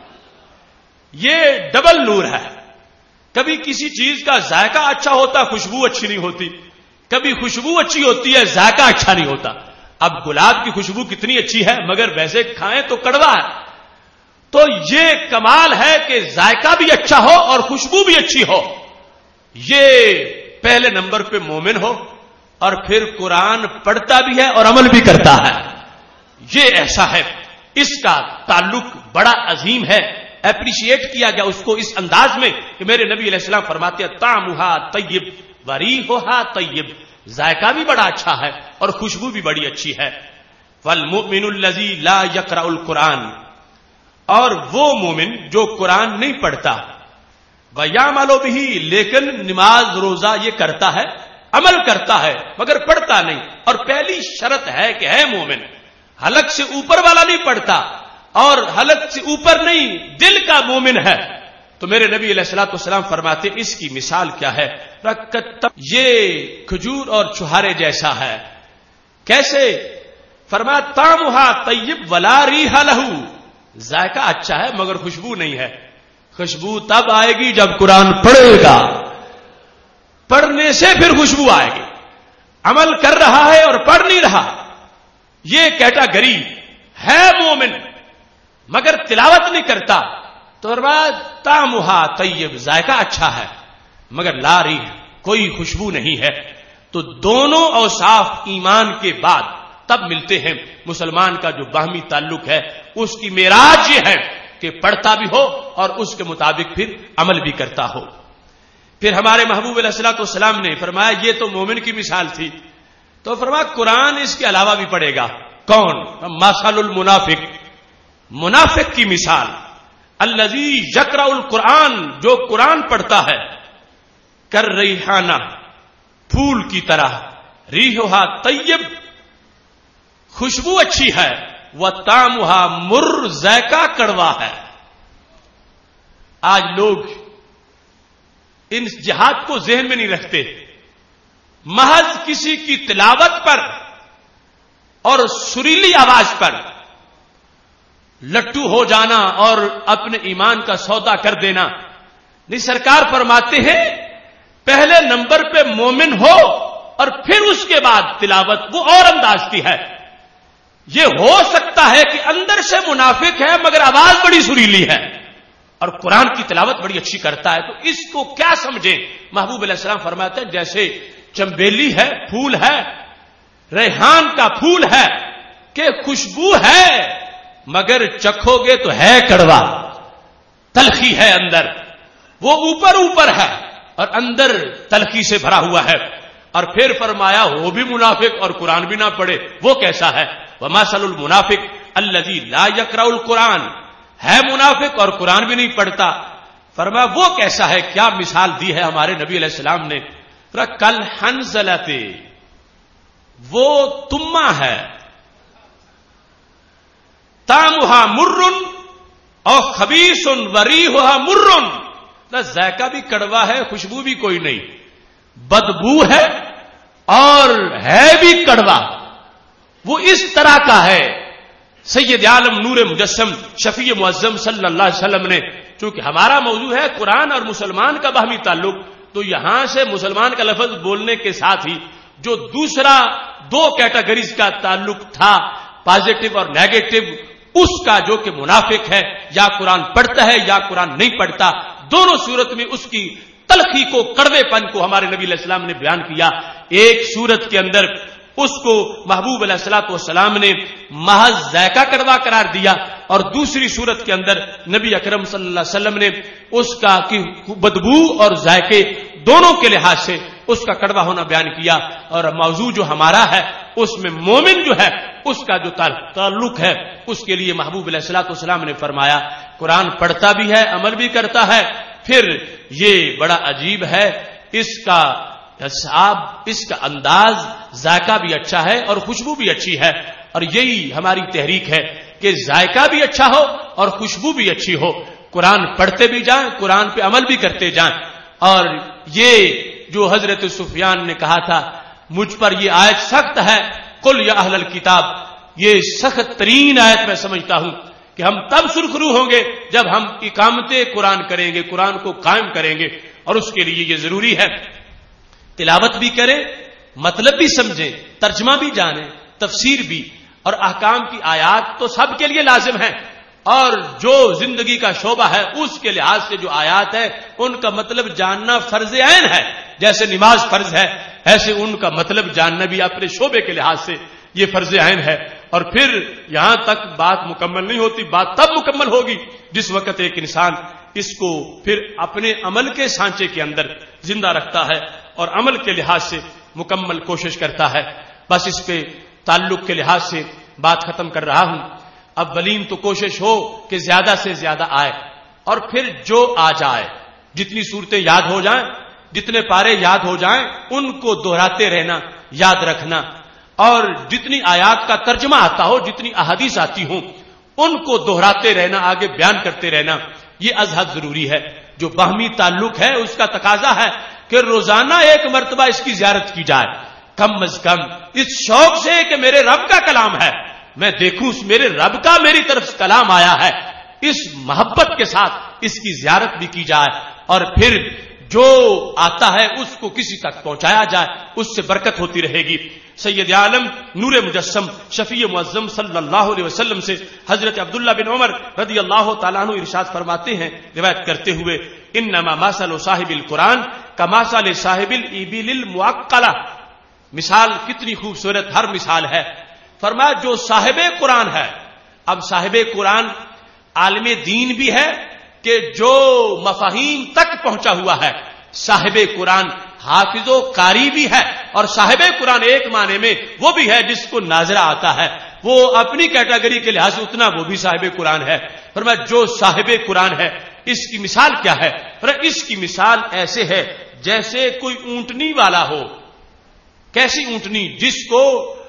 یہ ڈبل نور ہے، کبھی کسی چیز کا ذائقہ اچھا ہوتا، خوشبو اچھی نہیں ہوتی، کبھی خوشبو اچھی ہوتی ہے، ذائقہ اچھا نہیں ہوتا۔ اب گلاب کی خوشبو کتنی اچھی ہے مگر ویسے کھائیں تو کڑوا ہے۔ تو یہ کمال ہے کہ ذائقہ بھی اچھا ہو اور خوشبو بھی اچھی ہو، یہ پہلے نمبر پہ مومن ہو، اور پھر قرآن پڑھتا بھی ہے اور عمل بھی کرتا ہے، یہ ایسا ہے۔ اس کا تعلق بڑا عظیم ہے، اپریشیٹ کیا گیا اس کو اس انداز میں کہ میرے نبی علیہ السلام فرماتے ہیں طعمها طیب وریحها طیب، ذائقہ بھی بڑا اچھا ہے اور خوشبو بھی بڑی اچھی ہے۔ والمؤمن الذی لا یقرأ القرآن، اور وہ مومن جو قرآن نہیں پڑھتا، ویعمل بہ، لیکن نماز روزہ یہ کرتا ہے، عمل کرتا ہے مگر پڑھتا نہیں، اور پہلی شرط ہے کہ ہے مومن، حلق سے اوپر والا نہیں پڑھتا اور حلق سے اوپر نہیں، دل کا مومن ہے۔ تو میرے نبی علیہ الصلوۃ والسلام فرماتے اس کی مثال کیا ہے؟ یہ کھجور اور چھہارے جیسا ہے۔ کیسے؟ فرمایا طعمها طیب ولا ریح لہ، ذائقہ اچھا ہے مگر خوشبو نہیں ہے۔ خوشبو تب آئے گی جب قرآن پڑھے گا، پڑھنے سے پھر خوشبو آئے گی۔ عمل کر رہا ہے اور پڑھ نہیں رہا، یہ کیٹاگری ہے مومن مگر تلاوت نہیں کرتا، تو طعمها طیب، ذائقہ اچھا ہے مگر لا ریح کوئی خوشبو نہیں ہے. تو دونوں اوصاف ایمان کے بعد تب ملتے ہیں. مسلمان کا جو باہمی تعلق ہے اس کی معراج یہ ہے کہ پڑھتا بھی ہو اور اس کے مطابق پھر عمل بھی کرتا ہو. پھر ہمارے محبوب علیہ الصلوۃ والسلام نے فرمایا یہ تو مومن کی مثال تھی، تو فرمایا قرآن اس کے علاوہ بھی پڑھے گا. کون؟ مثل المنافق، منافق کی مثال. الذی یقرأ القرآن، جو قرآن پڑھتا ہے، کر ریحانہ، پھول کی طرح، ریحھا طیب، خوشبو اچھی ہے، وطعمھا مر، ذائقہ کڑوا ہے. آج لوگ ان جہاد کو ذہن میں نہیں رکھتے. محض کسی کی تلاوت پر اور سریلی آواز پر لٹو ہو جانا اور اپنے ایمان کا سودا کر دینا نہیں. سرکار فرماتے ہیں پہلے نمبر پہ مومن ہو اور پھر اس کے بعد تلاوت، وہ اور انداز کی ہے. یہ ہو سکتا ہے کہ اندر سے منافق ہے مگر آواز بڑی سریلی ہے اور قرآن کی تلاوت بڑی اچھی کرتا ہے. تو اس کو کیا سمجھیں؟ محبوب علیہ السلام فرماتے ہیں جیسے چمبیلی ہے، پھول ہے، ریحان کا پھول ہے کہ خوشبو ہے مگر چکھو گے تو ہے کڑوا، تلخی ہے اندر. وہ اوپر اوپر ہے اور اندر تلخی سے بھرا ہوا ہے. اور پھر فرمایا وہ بھی منافق اور قرآن بھی نہ پڑھے، وہ کیسا ہے؟ وَمَثَلُ الْمُنَافِقِ الَّذِي لَا يَقْرَأُ الْقُرْآنَ، ہے منافق اور قرآن بھی نہیں پڑھتا. فرمایا وہ کیسا ہے؟ کیا مثال دی ہے ہمارے نبی علیہ السلام نے؟ کل حنظلۃ، وہ تما ہے، طعمھا مر اور خبیث وریحھا مر، ذائقہ بھی کڑوا ہے، خوشبو بھی کوئی نہیں، بدبو ہے اور ہے بھی کڑوا. وہ اس طرح کا ہے. سید عالم نور مجسم شفیع معظم صلی اللہ علیہ وسلم نے، چونکہ ہمارا موضوع ہے قرآن اور مسلمان کا باہمی تعلق، تو یہاں سے مسلمان کا لفظ بولنے کے ساتھ ہی جو دوسرا دو کیٹیگریز کا تعلق تھا، پازیٹو اور نیگیٹو، اس کا جو کہ منافق ہے، یا قرآن پڑھتا ہے یا قرآن نہیں پڑھتا، دونوں صورت میں اس کی تلخی کو، کڑوے پن کو ہمارے نبی علیہ السلام نے بیان کیا. ایک صورت کے اندر اس کو محبوب علیہ الصلوۃ والسلام نے محض ذائقہ کڑوا قرار دیا اور دوسری صورت کے اندر نبی اکرم صلی اللہ علیہ وسلم نے اس کا کی بدبو اور ذائقے دونوں کے لحاظ سے اس کا کڑوا ہونا بیان کیا. اور موضوع جو ہمارا ہے اس میں مومن جو ہے اس کا جو تعلق ہے اس کے لیے محبوب علیہ الصلوۃ والسلام نے فرمایا قرآن پڑھتا بھی ہے، عمل بھی کرتا ہے. پھر یہ بڑا عجیب ہے، اس کا حساب، اس کا انداز، ذائقہ بھی اچھا ہے اور خوشبو بھی اچھی ہے. اور یہی ہماری تحریک ہے کہ ذائقہ بھی اچھا ہو اور خوشبو بھی اچھی ہو. قرآن پڑھتے بھی جائیں، قرآن پہ عمل بھی کرتے جائیں. اور یہ جو حضرت سفیان نے کہا تھا مجھ پر یہ آیت سخت ہے، قل یا اہل الکتاب، یہ سخت ترین آیت میں سمجھتا ہوں کہ ہم تب سرخرو ہوں گے جب ہم اقامت قرآن کریں گے، قرآن کو قائم کریں گے. اور اس کے لیے یہ ضروری ہے تلاوت بھی کریں، مطلب بھی سمجھیں، ترجمہ بھی جانیں، تفسیر بھی. اور احکام کی آیات تو سب کے لیے لازم ہیں، اور جو زندگی کا شعبہ ہے اس کے لحاظ سے جو آیات ہے ان کا مطلب جاننا فرض عین ہے. جیسے نماز فرض ہے ایسے ان کا مطلب جاننا بھی اپنے شعبے کے لحاظ سے یہ فرض عین ہے. اور پھر یہاں تک بات مکمل نہیں ہوتی، بات تب مکمل ہوگی جس وقت ایک انسان اس کو پھر اپنے عمل کے سانچے کے اندر زندہ رکھتا ہے اور عمل کے لحاظ سے مکمل کوشش کرتا ہے. بس اس پہ تعلق کے لحاظ سے بات ختم کر رہا ہوں. اولین تو کوشش ہو کہ زیادہ سے زیادہ آئے، اور پھر جو آ جائے، جتنی صورتیں یاد ہو جائیں، جتنے پارے یاد ہو جائیں ان کو دہراتے رہنا، یاد رکھنا. اور جتنی آیات کا ترجمہ آتا ہو، جتنی احادیث آتی ہوں ان کو دہراتے رہنا، آگے بیان کرتے رہنا، یہ ازحد ضروری ہے. جو باہمی تعلق ہے اس کا تقاضا ہے کہ روزانہ ایک مرتبہ اس کی زیارت کی جائے کم از کم، اس شوق سے کہ میرے رب کا کلام ہے، میں دیکھوں میرے رب کا میری طرف کلام آیا ہے، اس محبت کے ساتھ اس کی زیارت بھی کی جائے. اور پھر جو آتا ہے اس کو کسی تک پہنچایا جائے، اس سے برکت ہوتی رہے گی. سید عالم نور مجسم شفیع معظم صلی اللہ علیہ وسلم سے حضرت عبداللہ بن عمر رضی اللہ تعالیٰ عنہ ارشاد فرماتے ہیں روایت کرتے ہوئے، انما مثل صاحب القرآن کمثل صاحب الابل المعقلہ، مثال کتنی خوبصورت ہر مثال ہے. فرمایا جو صاحب قرآن ہے. اب صاحب قرآن عالم دین بھی ہے کہ جو مفاہیم تک پہنچا ہوا ہے، صاحب قرآن حافظ و قاری بھی ہے، اور صاحب قرآن ایک معنی میں وہ بھی ہے جس کو ناظرہ آتا ہے، وہ اپنی کیٹیگری کے لحاظ سے اتنا وہ بھی صاحب قرآن ہے. فرمایا جو صاحب قرآن ہے اس کی مثال کیا ہے؟ اس کی مثال ایسے ہے جیسے کوئی اونٹنی والا ہو. کیسی اونٹنی؟ جس کو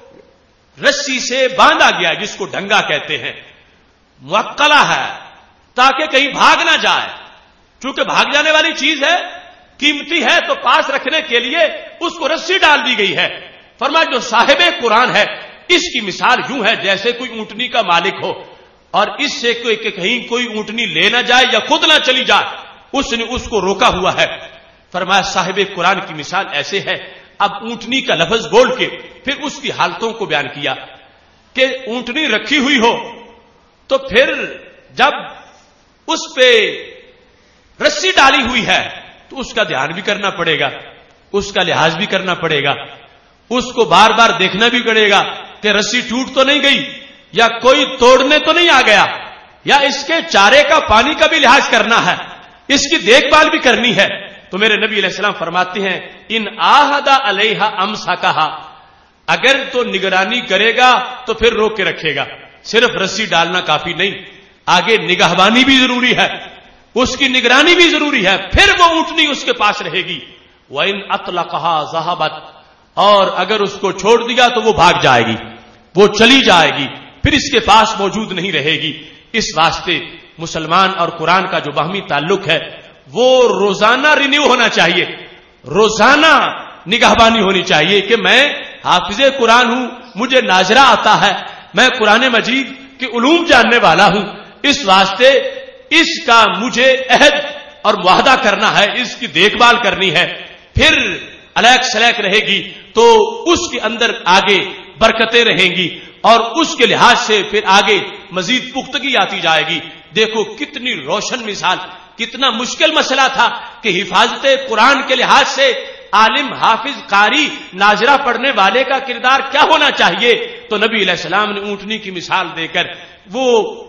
رسی سے باندھا گیا، جس کو ڈنگا کہتے ہیں، معقلہ ہے تاکہ کہیں بھاگ نہ جائے. چونکہ بھاگ جانے والی چیز ہے، قیمتی ہے، تو پاس رکھنے کے لیے اس کو رسی ڈال دی گئی ہے. فرمایا جو صاحب قرآن ہے اس کی مثال یوں ہے جیسے کوئی اونٹنی کا مالک ہو، اور اس سے کہیں کوئی اونٹنی لے نہ جائے یا خود نہ چلی جائے، اس نے اس کو روکا ہوا ہے. فرمایا صاحب قرآن کی مثال ایسے ہے. اب اونٹنی کا لفظ بول کے پھر اس کی حالتوں کو بیان کیا کہ اونٹنی رکھی ہوئی ہو تو پھر جب اس پہ رسی ڈالی ہوئی ہے تو اس کا دھیان بھی کرنا پڑے گا، اس کا لحاظ بھی کرنا پڑے گا، اس کو بار بار دیکھنا بھی پڑے گا کہ رسی ٹوٹ تو نہیں گئی یا کوئی توڑنے تو نہیں آ گیا، یا اس کے چارے کا پانی کا بھی لحاظ کرنا ہے، اس کی دیکھ بھال بھی کرنی ہے. تو میرے نبی علیہ السلام فرماتے ہیں ان آہدا علیہا امسکہا، اگر تو نگرانی کرے گا تو پھر روک کے رکھے گا. صرف رسی ڈالنا کافی نہیں، آگے نگہبانی بھی ضروری ہے، اس کی نگرانی بھی ضروری ہے، پھر وہ اونٹنی اس کے پاس رہے گی. وَإِنْ أَطْلَقَهَا ذَهَبَتْ، اور اگر اس کو چھوڑ دیا تو وہ بھاگ جائے گی، وہ چلی جائے گی، پھر اس کے پاس موجود نہیں رہے گی. اس واسطے مسلمان اور قرآن کا جو باہمی تعلق ہے وہ روزانہ رینیو ہونا چاہیے، روزانہ نگہبانی ہونی چاہیے کہ میں حافظ قرآن ہوں، مجھے ناظرہ آتا ہے، میں قرآن مجید کے علوم جاننے والا ہوں، اس واسطے اس کا مجھے عہد اور معاہدہ کرنا ہے، اس کی دیکھ بھال کرنی ہے. پھر الیک سلیک رہے گی تو اس کے اندر آگے برکتیں رہیں گی، اور اس کے لحاظ سے پھر آگے مزید پختگی آتی جائے گی. دیکھو کتنی روشن مثال، کتنا مشکل مسئلہ تھا کہ حفاظت قرآن کے لحاظ سے عالم، حافظ، قاری، ناظرہ پڑھنے والے کا کردار کیا ہونا چاہیے. تو نبی علیہ السلام نے اونٹنی کی مثال دے کر وہ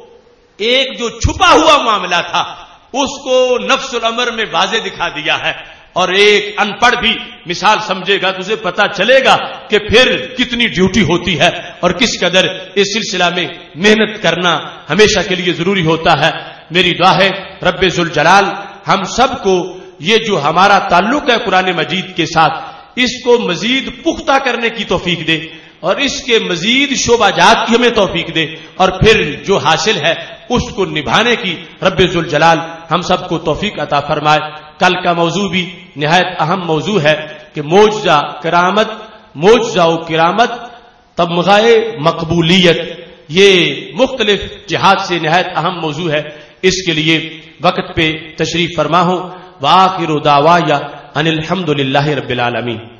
ایک جو چھپا ہوا معاملہ تھا اس کو نفس الامر میں واضح دکھا دیا ہے. اور ایک ان پڑھ بھی مثال سمجھے گا تو اسے پتا چلے گا کہ پھر کتنی ڈیوٹی ہوتی ہے اور کس قدر اس سلسلہ میں محنت کرنا ہمیشہ کے لیے ضروری ہوتا ہے. میری دعا ہے رب ذوالجلال ہم سب کو یہ جو ہمارا تعلق ہے قرآن مجید کے ساتھ اس کو مزید پختہ کرنے کی توفیق دے، اور اس کے مزید شعبہ جات کی ہمیں توفیق دے، اور پھر جو حاصل ہے اس کو نبھانے کی رب ذوالجلال ہم سب کو توفیق عطا فرمائے. کل کا موضوع بھی نہایت اہم موضوع ہے کہ معجزہ کرامت، معجزہ و کرامت تمغہ مقبولیت، یہ مختلف جہات سے نہایت اہم موضوع ہے. اس کے لیے وقت پہ تشریف فرما ہوں. وآخر دعوایا ان الحمد للہ رب العالمین.